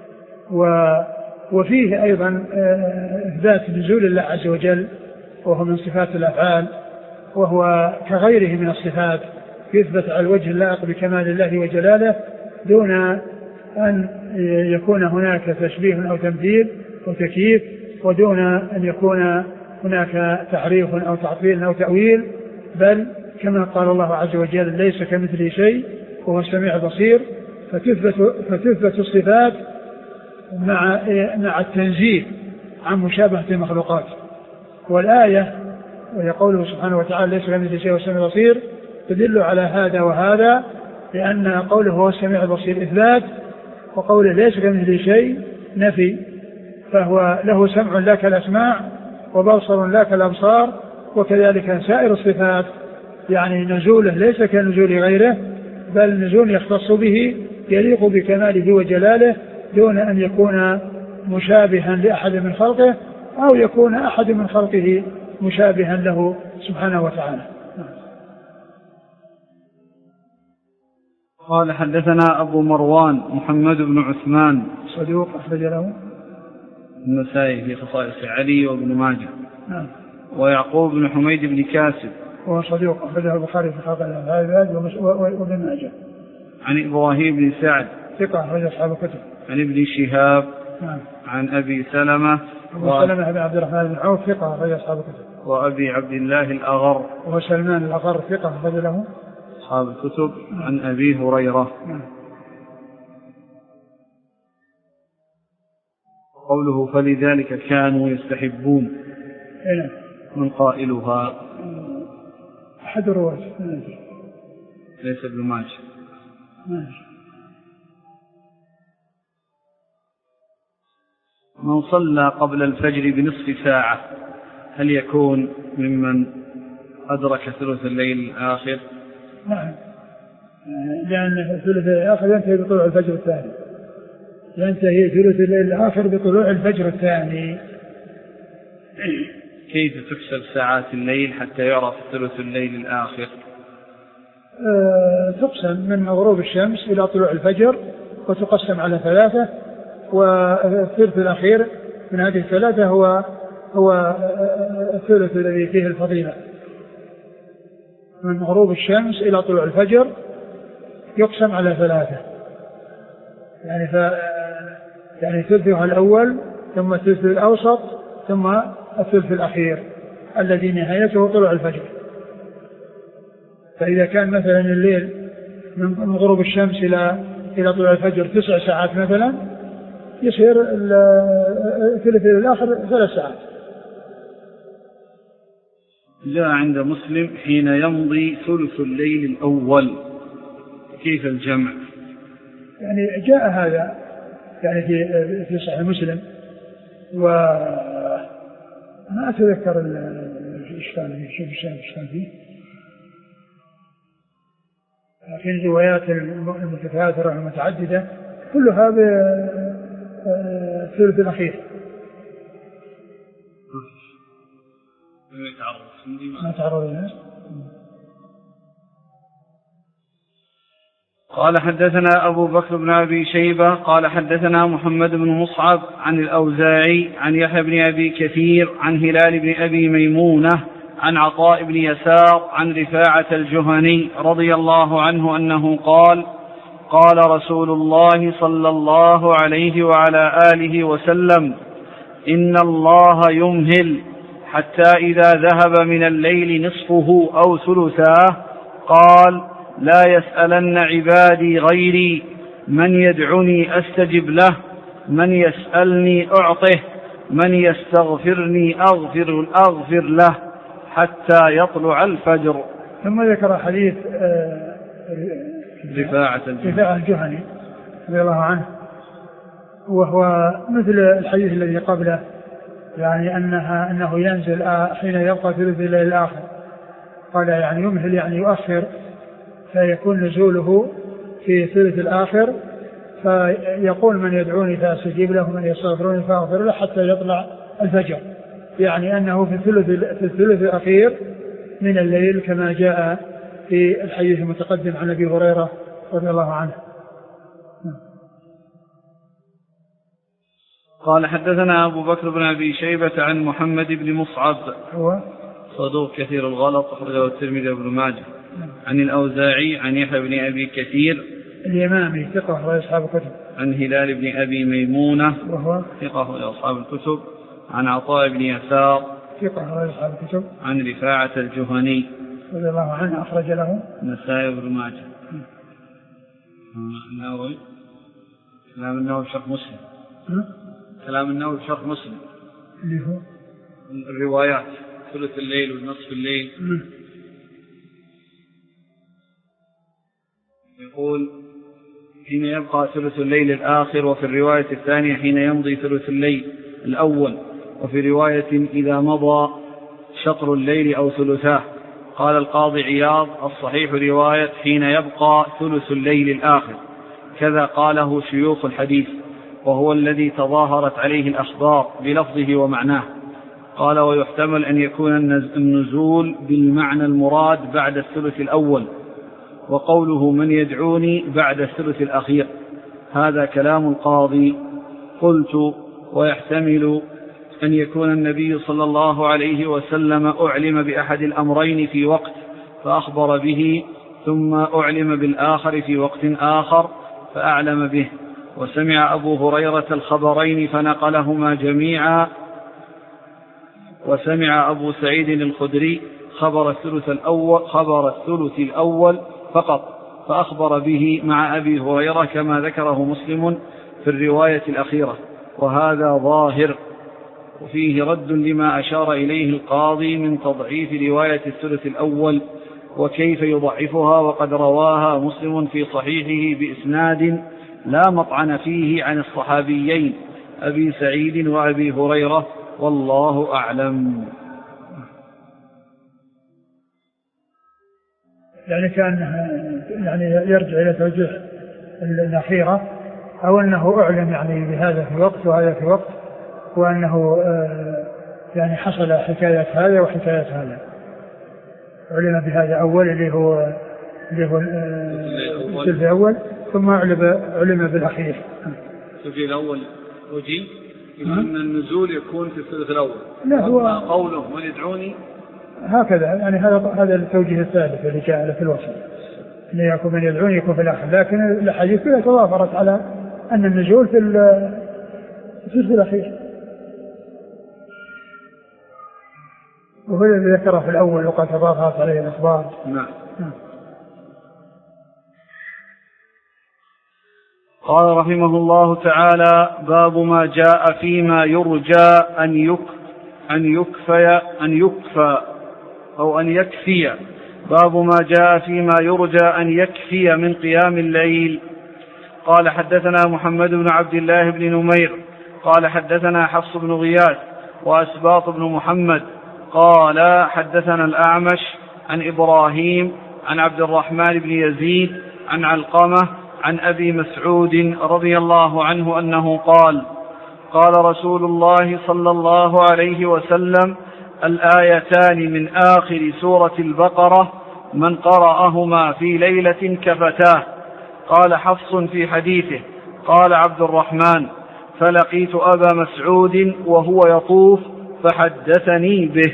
وفيه أيضا إثبات نزول الله عز وجل وهو من صفات الأفعال وهو كغيره من الصفات يثبت على الوجه اللائق بكمال الله وجلاله دون أن يكون هناك تشبيه أو تمثيل أو تكييف ودون أن يكون هناك تحريف أو تعطيل أو تأويل بل كما قال الله عز وجل ليس كمثله شيء وهو السميع البصير فتثبت, فتثبت الصفات مع, مع التنزيه عن مشابهة المخلوقات. والآية وهي قوله سبحانه وتعالى ليس كمثله شيء وهو السميع البصير تدل على هذا وهذا لأن قوله هو السميع البصير إثبات وقوله ليس كمثله شيء نفي فهو له سمع لا كالأسماع وبصر لا كالأبصار وكذلك سائر الصفات يعني نزوله ليس كنزول غيره بل نزول يختص به يليق بكماله وجلاله دون أن يكون مشابها لأحد من خلقه أو يكون أحد من خلقه مشابها له سبحانه وتعالى. قال حدثنا أبو مروان محمد بن عثمان صدوق أخرج له النسائي في خصائص علي وابن ماجه. نعم. ويعقوب بن حميد بن كاسب وهو صدوق أخرجه البخاري في خلق العباد وابن ماجه. عن إبراهيم بن سعد ثقة أخرج أصحاب الكتب. عن ابن شهاب. نعم. عن أبي سلمة أبو و... سلمة بن عبد الرحمن بن عوف ثقة أخرج أصحاب الكتب. وأبي عبد الله الأغر وهو سلمان الأغر ثقة أخرج له أصحاب الكتب. عن أبي هريرة. نعم. قوله فلذلك كانوا يستحبون نعم. من قائلها أحد الرواة ليس ابن ماجه. من صلى قبل الفجر بنصف ساعة هل يكون ممن أدرك ثلث الليل الآخر؟ نعم لأن ثلث الليل الآخر ينتهي بطلوع الفجر الثاني ينتهي ثلث الليل الآخر بطلوع الفجر الثاني. كيف تحسب ساعات الليل حتى يعرف ثلث الليل الآخر؟ أه تقسم من غروب الشمس إلى طلوع الفجر وتقسم على ثلاثة والثلث الأخير من هذه الثلاثة هو هو الثلث الذي فيه الفضيلة من غروب الشمس إلى طلوع الفجر يقسم على ثلاثة يعني ف يعني ثلثها الأول ثم الثلث الأوسط ثم الثلث الأخير الذي نهايته طلوع الفجر. فإذا كان مثلا الليل من غروب الشمس إلى إلى طلوع الفجر تسع ساعات مثلا يصير الثلث الآخر ثلاث ساعات. جاء عند مسلم حين يمضي ثلث الليل الأول، كيف الجمع؟ يعني جاء هذا يعني في في صحيح مسلم، وما أتذكر الإشكال فيه، شوف الإشكال فيه، لكن الروايات المتكاثرة المتعددة كلها بالثلث الأخير. ما تعرض لها. قال حدثنا أبو بكر بن أبي شيبة قال حدثنا محمد بن مصعب عن الأوزاعي عن يحيى بن أبي كثير عن هلال بن أبي ميمونة عن عطاء بن يسار عن رفاعة الجهني رضي الله عنه أنه قال قال رسول الله صلى الله عليه وعلى آله وسلم إن الله يمهل حتى إذا ذهب من الليل نصفه أو ثلثاه قال لا يسألن عبادي غيري من يدعني أستجب له من يسألني أعطه من يستغفرني أغفر, أغفر له حتى يطلع الفجر. ثم ذكر حديث رفاعة الجهني رضي الله عنه، وهو مثل الحديث الذي قبله، يعني أنها أنه ينزل حين يبقى ثلث الليل الآخر، قال يعني يمهل يعني يؤخر، فيكون نزوله في ثلث الآخر، فيقول من يدعوني فأستجيب له من يستغفروني فأغفر له حتى يطلع الفجر، يعني أنه في الثلث, في الثلث الأخير من الليل كما جاء في الحديث المتقدم عن أبي هريرة رضي الله عنه. قال حدثنا أبو بكر بن أبي شيبة عن محمد بن مصعب هو صدوق كثير الغلط أخرجه الترمذي وابن ماجه عن الأوزاعي عن يحيى بن أبي كثير اليمامي ثقة وأصحاب الكتب عن هلال بن أبي ميمونة وهو ثقة وأصحاب الكتب عن عطاء بن يسار ثقة وأصحاب الكتب عن رفاعة الجهني رضي الله عنه أخرج له النسائي وابن ماجه. النووي كلام النووي شرح مسلم كلام النووي شرح مسلم اللي هو الروايات ثلث الليل ونصف الليل. م. يقول حين يبقى ثلث الليل الآخر، وفي الرواية الثانية حين يمضي ثلث الليل الأول، وفي رواية إذا مضى شطر الليل أو ثلثاه. قال القاضي عياض الصحيح رواية حين يبقى ثلث الليل الآخر، كذا قاله شيوخ الحديث، وهو الذي تظاهرت عليه الأخبار بلفظه ومعناه. قال ويحتمل أن يكون النزول بالمعنى المراد بعد الثلث الأول، وقوله من يدعوني بعد الثلث الأخير، هذا كلام القاضي. قلت ويحتمل أن يكون النبي صلى الله عليه وسلم أعلم بأحد الأمرين في وقت فأخبر به، ثم أعلم بالآخر في وقت آخر فأعلم به، وسمع أبو هريرة الخبرين فنقلهما جميعا، وسمع أبو سعيد الخدري خبر الثلث الأول, خبر الثلث الأول فقط فأخبر به مع أبي هريرة كما ذكره مسلم في الرواية الأخيرة، وهذا ظاهر، وفيه رد لما أشار إليه القاضي من تضعيف رواية الثلث الأول وكيف يضعفها، وقد رواها مسلم في صحيحه بإسناد لا مطعن فيه عن الصحابيين أبي سعيد وأبي هريرة، والله أعلم. يعني كان يعني يرجع إلى توجيه الأخيرة، أو أنه أعلم يعني بهذا في وقت وهذا في وقت، وأنه يعني حصل حكاية هذا وحكاية هذا، علم بهذا أول اللي هو اللي هو الثلث الأول، ثم علم علم بالأخير. الثلث الأول وجي أن النزول يكون في الثلث الأول. لا هو قوله من يدعوني هكذا، يعني هذا هذا التوجيه الثالث اللي جاء في الوصف، أن يكون من يدعوني يكون في الآخر، لكن الحديث كلها تضافرت على أن النزول في الثلث الأخير، وهو الذي ذكره في الأول وقد تضافرت عليه الأخبار. نعم. قال رحمه الله تعالى: باب ما جاء فيما يرجى أن يك أن يكفي أن يكفى أو أن يكفي باب ما جاء فيما يرجى أن يكفي من قيام الليل. قال: حدثنا محمد بن عبد الله بن نمير قال: حدثنا حفص بن غياث وأسباط بن محمد قال: حدثنا الأعمش عن إبراهيم عن عبد الرحمن بن يزيد عن علقمة عن أبي مسعود رضي الله عنه أنه قال: قال رسول الله صلى الله عليه وسلم: الآيتان من آخر سورة البقرة من قرأهما في ليلة كفتاه. قال حفص في حديثه: قال عبد الرحمن: فلقيت أبا مسعود وهو يطوف فحدثني به.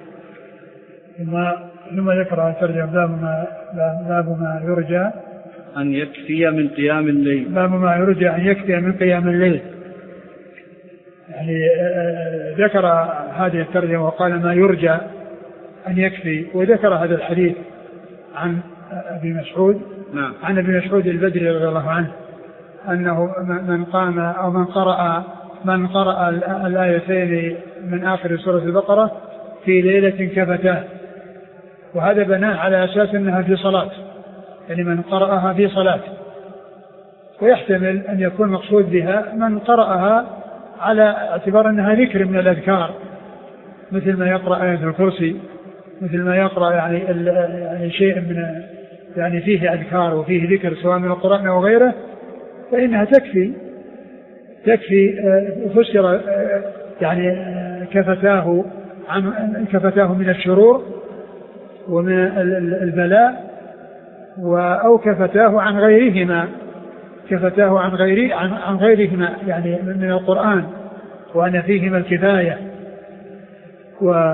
ثم ذكر ترجم باب ما, باب ما يرجى أن يكفي من قيام الليل. باب ما يرجى أن يكفي من قيام الليل، يعني ذكر هذه الترجمة وقال ما يرجى أن يكفي، وذكر هذا الحديث عن أبي مسعود. نعم. عن أبي مسعود البدري رضي الله عنه أنه من قام أو من قرأ من قرأ الآيتين من آخر سورة البقرة في ليلة كفتاه، وهذا بناء على أساس أنها في صلاة، يعني من قرأها في صلاة، ويحتمل أن يكون مقصود بها من قرأها على اعتبار أنها ذكر من الأذكار، مثل ما يقرأ آية الكرسي، مثل ما يقرأ يعني, يعني شيء من يعني فيه أذكار وفيه ذكر سواء من القرآن أو غيره، فإنها تكفي تكفي فسر يعني كفتاه عن كفتاه من الشرور ومن البلاء، أو كفتاه عن غيرهما كفتاه عن غير عن, عن غيرهما يعني من القرآن، وأن فيهما الكفاية. و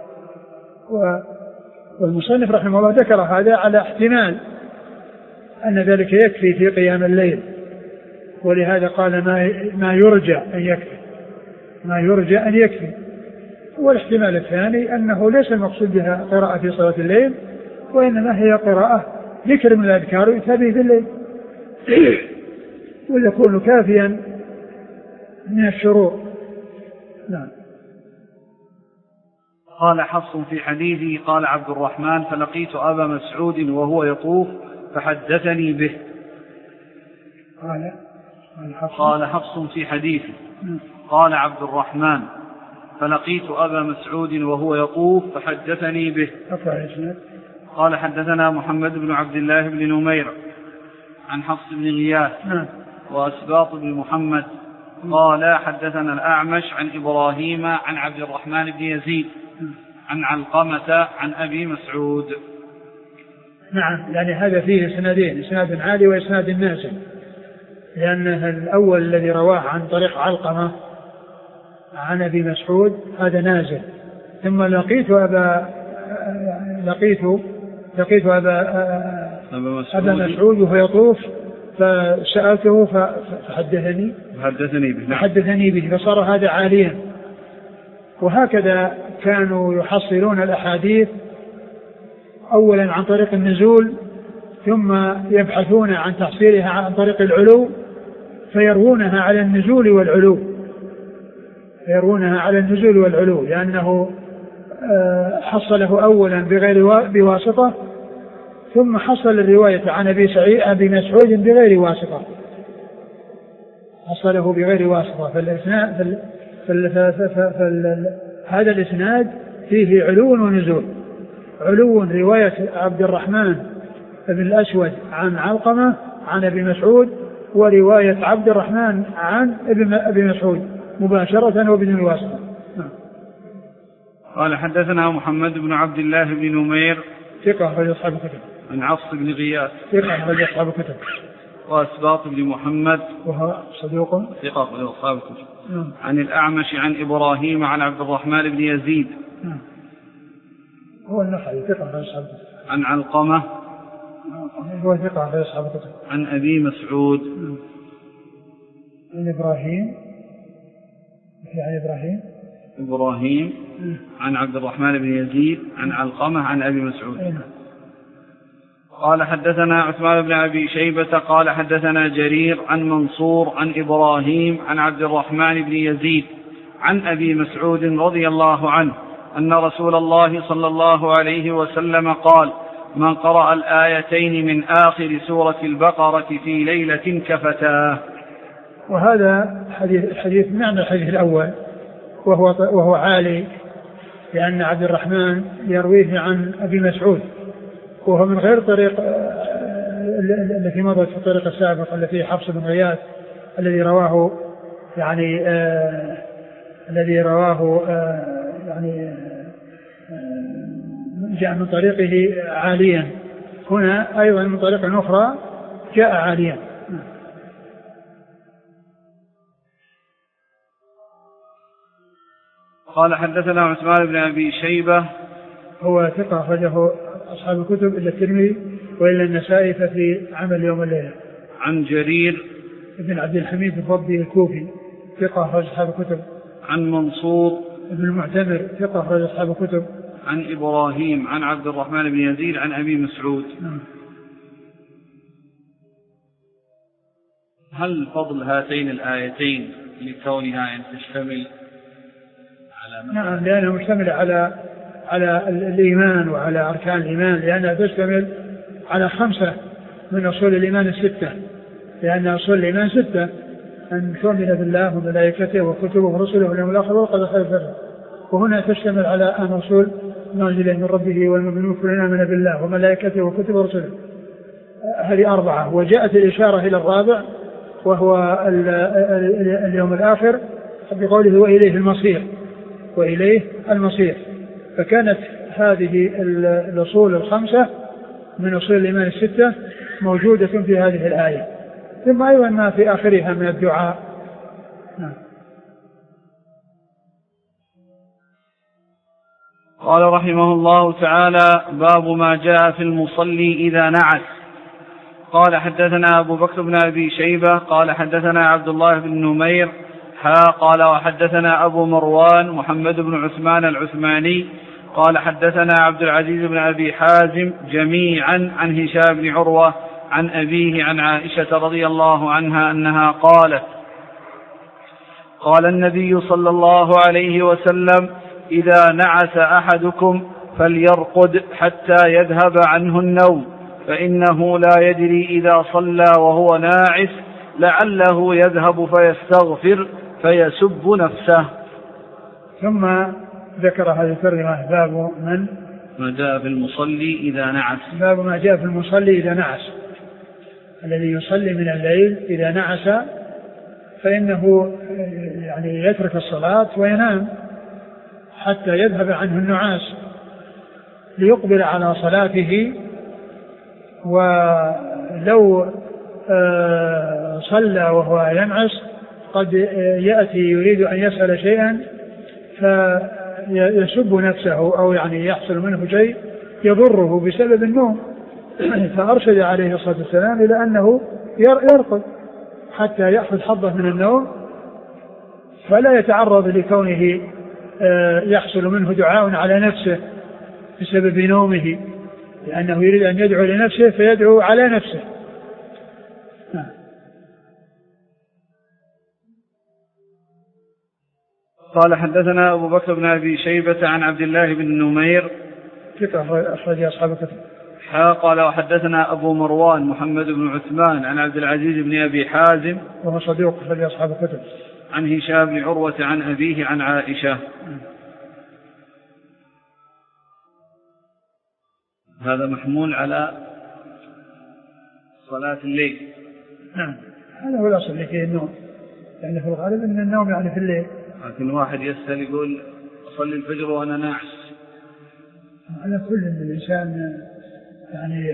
والمصنف رحمه الله ذكر هذا على احتمال أن ذلك يكفي في قيام الليل، ولهذا قال ما ما يرجى أن يكفي ما يرجى أن يكفي. والاحتمال الثاني أنه ليس المقصود بها قراءة في صلاة الليل، وإنما هي قراءة ذكر من الأذكار يتابع في الليل ويكون كافيا من الشرور. نعم. قال حفص في حديثه: قال عبد الرحمن: فلقيت أبا مسعود وهو يطوف فحدثني به. قال قال حفص في حديثه: قال عبد الرحمن: فلقيت أبا مسعود وهو يطوف فحدثني به. قال: حدثنا محمد بن عبد الله بن نمير عن حفص بن غياث وأسباط بن محمد قال: حدثنا الأعمش عن إبراهيم عن عبد الرحمن بن يزيد عن علقمة عن أبي مسعود. نعم، يعني هذا فيه إسنادين، إسناد عالي وإسناد نازل، لأن الأول الذي رواه عن طريق علقمة عن أبي مسعود هذا نازل. ثم لقيت أبا لقيت لقيت أبا أبا مسعود وهو يطوف فسألته فحدثني حدثني به حدثني به فصار هذا عاليا. وهكذا كانوا يحصلون الأحاديث أولا عن طريق النزول، ثم يبحثون عن تحصيلها عن طريق العلو فيروونها على النزول والعلو يروونها على النزول والعلو لأنه حصله أولا بغير بواسطة، ثم حصل الرواية عن أبي سعيد أبي مسعود بغير واسطة حصله بغير واسطة. فالإسناد هذا الإسناد فيه علو ونزول. علو رواية عبد الرحمن بن الأسود عن علقمة عن أبي مسعود، ورواية عبد الرحمن عن أبي مسعود مباشرة وبدون واسطة. قال: حدثنا محمد بن عبد الله بن نمير ثقة أخرج أصحاب الكتب عن حفص بن غياث ثقة أخرج أصحاب الكتب وأسباط بن محمد وهو صدوق ثقة أخرج أصحاب الكتب عن الأعمش عن إبراهيم عن عبد الرحمن بن يزيد نعم. هو النخعي ثقة أخرج أصحاب الكتب عن علقمة هو ثقة أخرج أصحاب الكتب عن أبي مسعود عن إبراهيم عن إبراهيم إبراهيم عن عبد الرحمن بن يزيد عن علقمة عن أبي مسعود. قال حدثنا عثمان بن أبي شيبة قال حدثنا جرير عن منصور عن إبراهيم عن عبد الرحمن بن يزيد عن أبي مسعود رضي الله عنه أن رسول الله صلى الله عليه وسلم قال: من قرأ الآيتين من آخر سورة البقرة في ليلة كفتاه. وهذا حديث, حديث معنى الحديث الأول، وهو, وهو عالي، لأن عبد الرحمن يرويه عن أبي مسعود، وهو من غير طريق التي مضت في الطريق السابق التي حفص بن غياث الذي رواه يعني آه الذي رواه آه يعني آه جاء من طريقه عاليا. هنا أيضا من طريق أخرى جاء عاليا. قال حدثنا عثمان بن أبي شيبة هو ثقة أخرجه أصحاب الكتب إلا الترمذي وإلا النسائي ففي عمل يوم الليلة. عن جرير بن عبد الحميد الضبي الكوفي ثقة أخرج أصحاب الكتب. عن منصور بن المعتمر ثقة أخرج أصحاب الكتب. عن إبراهيم عن عبد الرحمن بن يزيد عن أبي مسعود. نعم. هل فضل هاتين الآيتين لكونها أن تشتمل على نعم لأنها مشتملة على على الإيمان وعلى أركان الإيمان، لأنها تشتمل على خمسة من أصول الإيمان الستة، لأن أصول الإيمان ستة: أن تؤمن بالله وملائكته وكتبه ورسله واليوم الآخر والقدر خيره وشره. وهنا تشتمل على أن أصول ما أنزل من ربه والمؤمنون كلنا آمن بالله وملائكته وكتبه ورسله. هذه أربعة، وجاءت الإشارة إلى الرابع وهو اليوم الآخر بقوله وإليه المصير، وإليه المصير. فكانت هذه الأصول الخمسة من أصول الإيمان الستة موجودة في هذه الآية، ثم أيضا ما في آخرها من الدعاء. قال رحمه الله تعالى: باب ما جاء في المصلي إذا نعس. قال حدثنا أبو بكر بن أبي شيبة قال حدثنا عبد الله بن نمير ها قال وحدثنا أبو مروان محمد بن عثمان العثماني قال حدثنا عبد العزيز بن أبي حازم جميعا عن هشام بن عروة عن أبيه عن عائشة رضي الله عنها أنها قالت: قال النبي صلى الله عليه وسلم: إذا نعس أحدكم فليرقد حتى يذهب عنه النوم، فإنه لا يدري إذا صلى وهو ناعس لعله يذهب فيستغفر فيسب نفسه. ثم ذكر هذه الترجمة: باب من ما جاء في المصلي إذا نعس. باب ما جاء في المصلي إذا نعس، الذي يصلي من الليل إذا نعس فإنه يعني يترك الصلاة وينام حتى يذهب عنه النعاس ليقبل على صلاته. ولو صلى وهو ينعس قد يأتي يريد أن يسأل شيئا فيسب نفسه أو يعني يحصل منه شيء يضره بسبب النوم، فأرشد عليه الصلاة والسلام إلى أنه يرقد حتى يأخذ حظه من النوم، فلا يتعرض لكونه يحصل منه دعاء على نفسه بسبب نومه، لأنه يريد أن يدعو لنفسه فيدعو على نفسه. قال حدثنا أبو بكر بن أبي شيبة عن عبد الله بن نمير ثقة أخرج أصحاب الكتب. قال وحدثنا أبو مروان محمد بن عثمان عن عبد العزيز بن أبي حازم وهو صديق أخرج أصحاب الكتب. عن هشام بن عروة عن أبيه عن عائشة. هذا محمول على صلاة الليل. نعم هذا هو الأصل اللي فيه النوم، يعني في الغالب أن النوم يعني في الليل. لكن واحد يسأل يقول أصلي الفجر وأنا ناعس. على كل الإنسان يعني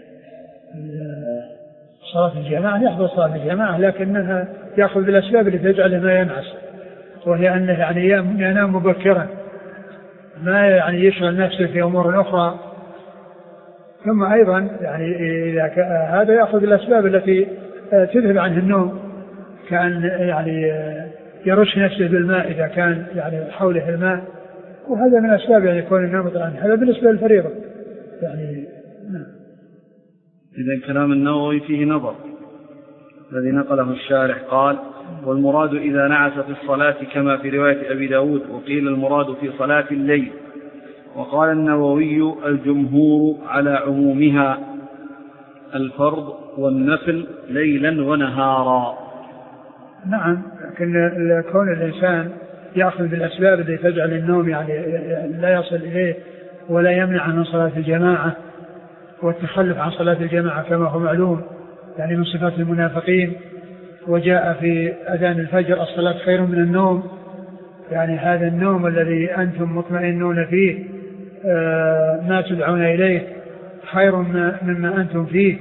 صلاة الجماعة يحضر صلاة الجماعة، لكنها يأخذ بالأسباب التي تجعله ما ينعس، وهي أنه يعني ينام مبكرا ما يعني يشغل نفسه في أمور أخرى. ثم أيضا يعني إذا هذا يأخذ الأسباب التي تذهب عنه النوم، كان يعني يرش نفسه بالماء إذا كان يعني حوله الماء، وهذا من أسباب يعني يكون النوم عنه. هذا بالنسبة للفريضة يعني. نعم. إذا كلام النووي فيه نظر الذي نقله الشارح. قال: والمراد إذا نعس في الصلاة كما في رواية أبي داود، وقيل المراد في صلاة الليل. وقال النووي: الجمهور على عمومها الفرض والنفل ليلا ونهارا. نعم، لكن كون الإنسان يأخذ بالأسباب التي تجعل النوم يعني لا يصل إليه ولا يمنع من صلاة الجماعة، والتخلف عن صلاة الجماعة كما هو معلوم يعني من صفات المنافقين. وجاء في أذان الفجر: الصلاة خير من النوم، يعني هذا النوم الذي أنتم مطمئنون فيه آه ما تدعون إليه خير مما أنتم فيه.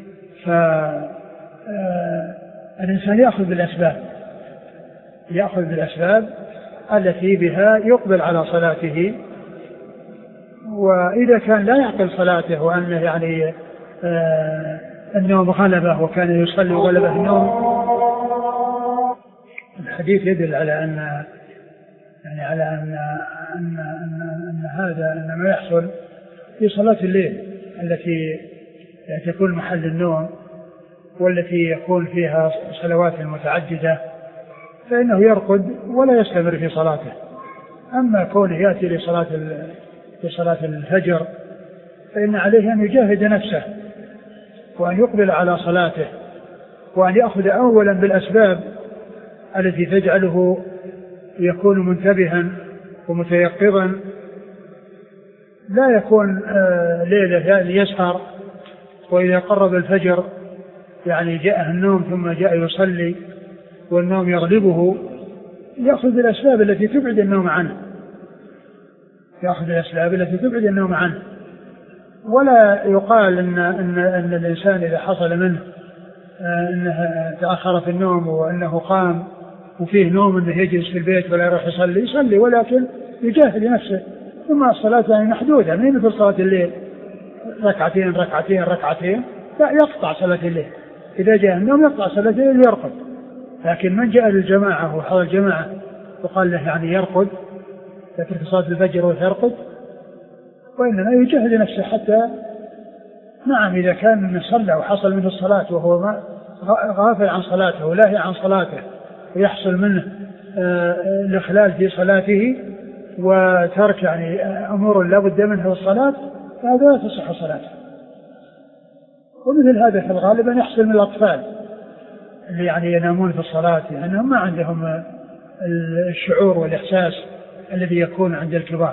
فالإنسان يأخذ بالأسباب يأخذ بالأسباب التي بها يقبل على صلاته. وإذا كان لا يعقل صلاته وأنه يعني آه النوم غلبه وكان يصلي وغلبه النوم، الحديث يدل على أن يعني على أن أن أن, أن هذا إنما يحصل في صلاة الليل التي تكون محل النوم والتي يكون فيها صلوات متعددة، فإنه يرقد ولا يستمر في صلاته. أما كونه يأتي لصلاة لصلاة الفجر فإن عليه أن يجاهد نفسه وأن يقبل على صلاته وأن يأخذ أولا بالأسباب التي تجعله يكون منتبها ومتيقظا، لا يكون ليلة ليسهر وإذا قرب الفجر يعني جاءه النوم ثم جاء يصلي والنوم يغلبه. يأخذ بالأسباب التي تبعد النوم عنه يأخذ بالأسباب التي تبعد النوم عنه ولا يقال إن, إن, إن الإنسان إذا حصل منه أنه تأخر في النوم وأنه قام وفيه نوم أنه يجلس في البيت ولا يروح يصلي يصلي، ولكن يجاهد نفسه. ثم الصلاة يعني محدودة، من مثل صلاة الليل ركعتين ركعتين ركعتين، لا يقطع صلاة الليل. إذا جاء النوم يقطع صلاة الليل يرقد. لكن من جاء للجماعة وحضر الجماعة وقال له يعني يرقد يترك صلاة الفجر ويرقد، وإنما يجاهد نفسه حتى نعم إذا كان صلى وحصل منه الصلاة وهو غافل عن صلاته ولاهي عن صلاته ويحصل منه الإخلال في صلاته وترك يعني أمور لا بد منها في الصلاة، فهذا لا تصح صلاته. ومثل هذا في الغالب أن يحصل من الأطفال اللي يعني ينامون في الصلاة لأنهم يعني ما عندهم الشعور والإحساس الذي يكون عند الكبار.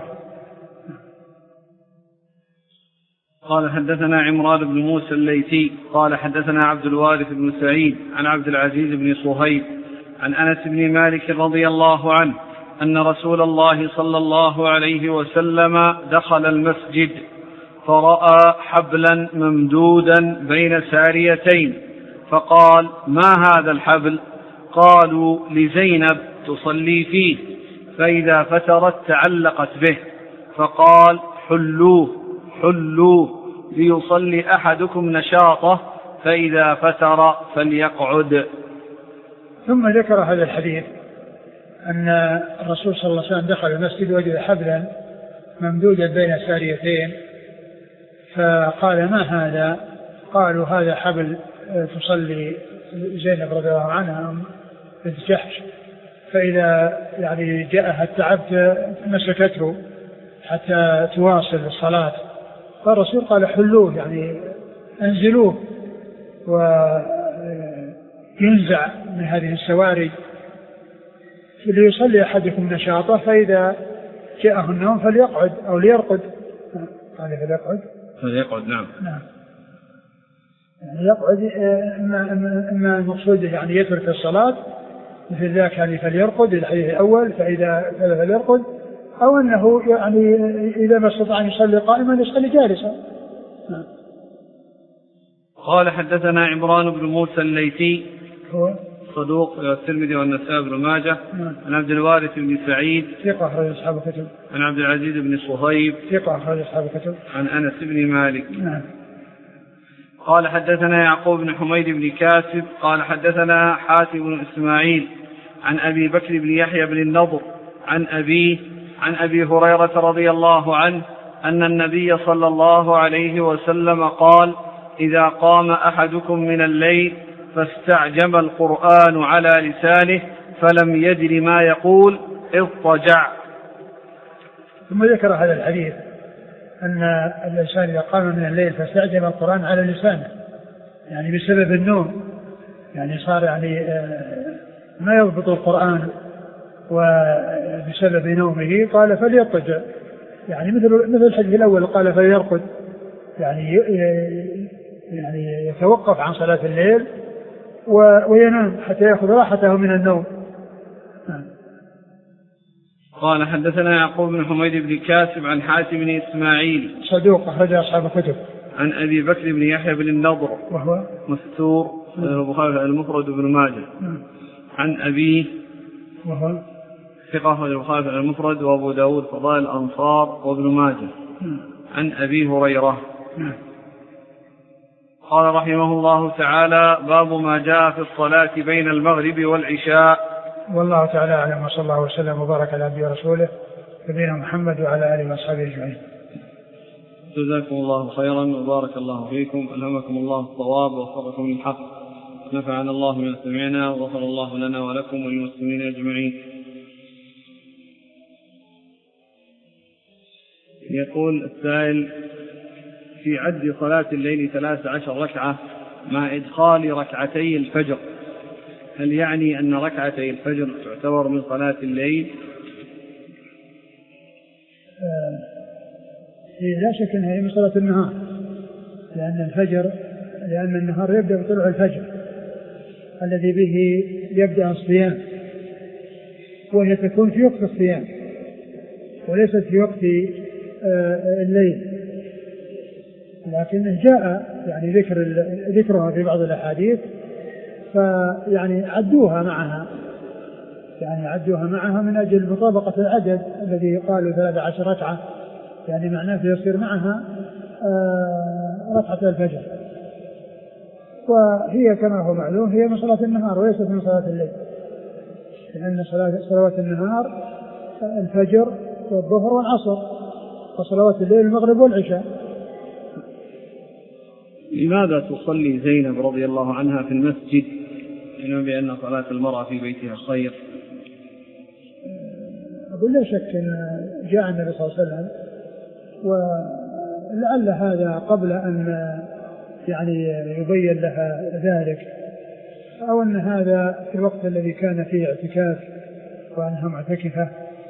قال: حدثنا عمران بن موسى الليثي قال: حدثنا عبد الوارث بن سعيد عن عبد العزيز بن صهيب عن أنس بن مالك رضي الله عنه أن رسول الله صلى الله عليه وسلم دخل المسجد فرأى حبلا ممدودا بين ساريتين فقال: ما هذا الحبل؟ قالوا: لزينب تصلي فيه، فإذا فترت تعلقت به. فقال: حلوه حلوه ليصلي أحدكم نشاطه، فإذا فتر فليقعد. ثم ذكر هذا الحديث أن الرسول صلى الله عليه وسلم دخل المسجد وجد حبلا ممدودا بين ساريتين فقال: ما هذا؟ قالوا: هذا حبل تصلي زينب رضي الله عنها بنت جحش، فإذا يعني جاءها التعب مسكته حتى تواصل الصلاة. فالرسول قال: حلوه يعني انزلوه وينزع من هذه السواري ليصلي أحدكم نشاطه، فإذا جاءه النوم فليقعد أو ليرقد. قال: فليقعد فليقعد نعم نعم يعني يقعد. إما, إما المقصود يعني يترك الصلاة مثل ذاك يعني فليرقد الحديث الأول، فإذا فليرقد، أو أنه يعني إذا ما استطاع أن يصلي قائما يصلي جالسا. قال: حدثنا عمران بن موسى الليثي هو صدوق الترمذي والنسائي بن ماجه عن عبد الوارث بن سعيد ثقة أخرج أصحاب الكتب عن عبد العزيز بن صهيب ثقة أخرج أصحاب الكتب عن أنس بن مالك. نعم. قال: حدثنا يعقوب بن حميد بن كاسب قال: حدثنا حاتم بن إسماعيل عن أبي بكر بن يحيى بن النضر عن أبيه عن أبي هريرة رضي الله عنه أن النبي صلى الله عليه وسلم قال: إذا قام أحدكم من الليل فاستعجم القرآن على لسانه فلم يدر ما يقول اضطجع. ثم ذكر هذا الحديث أن الإنسان إذا قام من الليل فاستعجم القرآن على لسانه يعني بسبب النوم، يعني صار يعني ما يضبط القرآن وبسبب نومه قال فليضطجع، يعني مثل مثل الحديث الأول قال فليرقد، يعني يعني يتوقف عن صلاة الليل وينام حتى يأخذ راحته من النوم. قال حدثنا يعقوب بن حميد بن كاسب عن حاتم بن إسماعيل صدوق أخرج أصحاب الكتب. عن أبي بكر بن يحيى بن النضر وهو مستور البخاري المفرد بن ماجه. عن أبيه وهو ثقة البخاري المفرد وأبو داود فضائل الأنصار وابن ماجه. عن أبي هريرة. قال رحمه الله تعالى باب ما جاء في الصلاة بين المغرب والعشاء. والله تعالى أعلم وصلى الله وسلم وبارك على عبده ورسوله نبينا محمد وعلى آله وصحبه أجمعين. جزاكم الله خيرا وبارك الله فيكم، ألهمكم الله الصواب ووفقكم للحق، نفعنا الله بما سمعنا وغفر الله لنا ولكم وللمسلمين أجمعين. يقول السائل في عد صلاة الليل ثلاث عشر ركعة مع إدخال ركعتي الفجر، هل يعني أن ركعتي الفجر تعتبر من صلاة الليل؟ آه لا شك أنها من صلاة النهار، لأن الفجر لأن النهار يبدأ بطلوع الفجر الذي به يبدأ الصيام، وهي تكون في وقت الصيام وليست في وقت آه الليل، لكن جاء يعني ذكر ذكرها في بعض الأحاديث فيعني عدوها معها يعني عدوها معها من أجل مطابقة العدد الذي قالوا ثلاث عشر ركعة، يعني معناه يصير معها آه ركعة الفجر، وهي كما هو معلوم هي من صلاة النهار وليست من صلاة الليل، لأن صلوات النهار الفجر والظهر والعصر، وصلوات الليل المغرب والعشاء. لماذا تصلي زينب رضي الله عنها في المسجد إنما بأن صلاة المرأة في بيتها خير؟ أقول لا شك أن جاء النبي صلى الله عليه وسلم ولعل هذا قبل أن يعني يبين لها ذلك، أو أن هذا في الوقت الذي كان فيه اعتكاف وأنها معتكفة.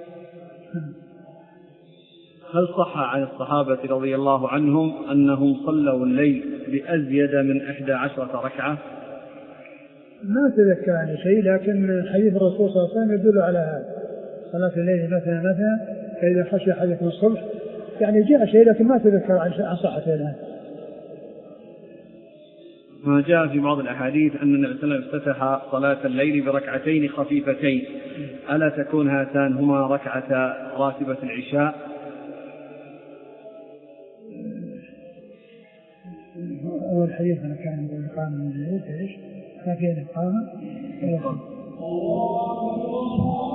هل صح عن الصحابة رضي الله عنهم أنهم صلوا الليل بأزيد من إحدى عشرة ركعة؟ ما تذكر عن شيء، لكن حديث الرسول صلى الله عليه وسلم يدل على هذا، صلاة الليل مثلا مثلا فإذا خشي أحدكم الصبح، يعني جاء شيء لكن ما تذكر عن صحته الآن. ما جاء في بعض الأحاديث أن النبي صلى الله عليه وسلم افتتح صلاة الليل بركعتين خفيفتين، ألا تكون هاتان هما ركعة راتبة العشاء؟ أول حديث أنا كان يقول إقامة من الليل إيش؟ ما فيها إقامة.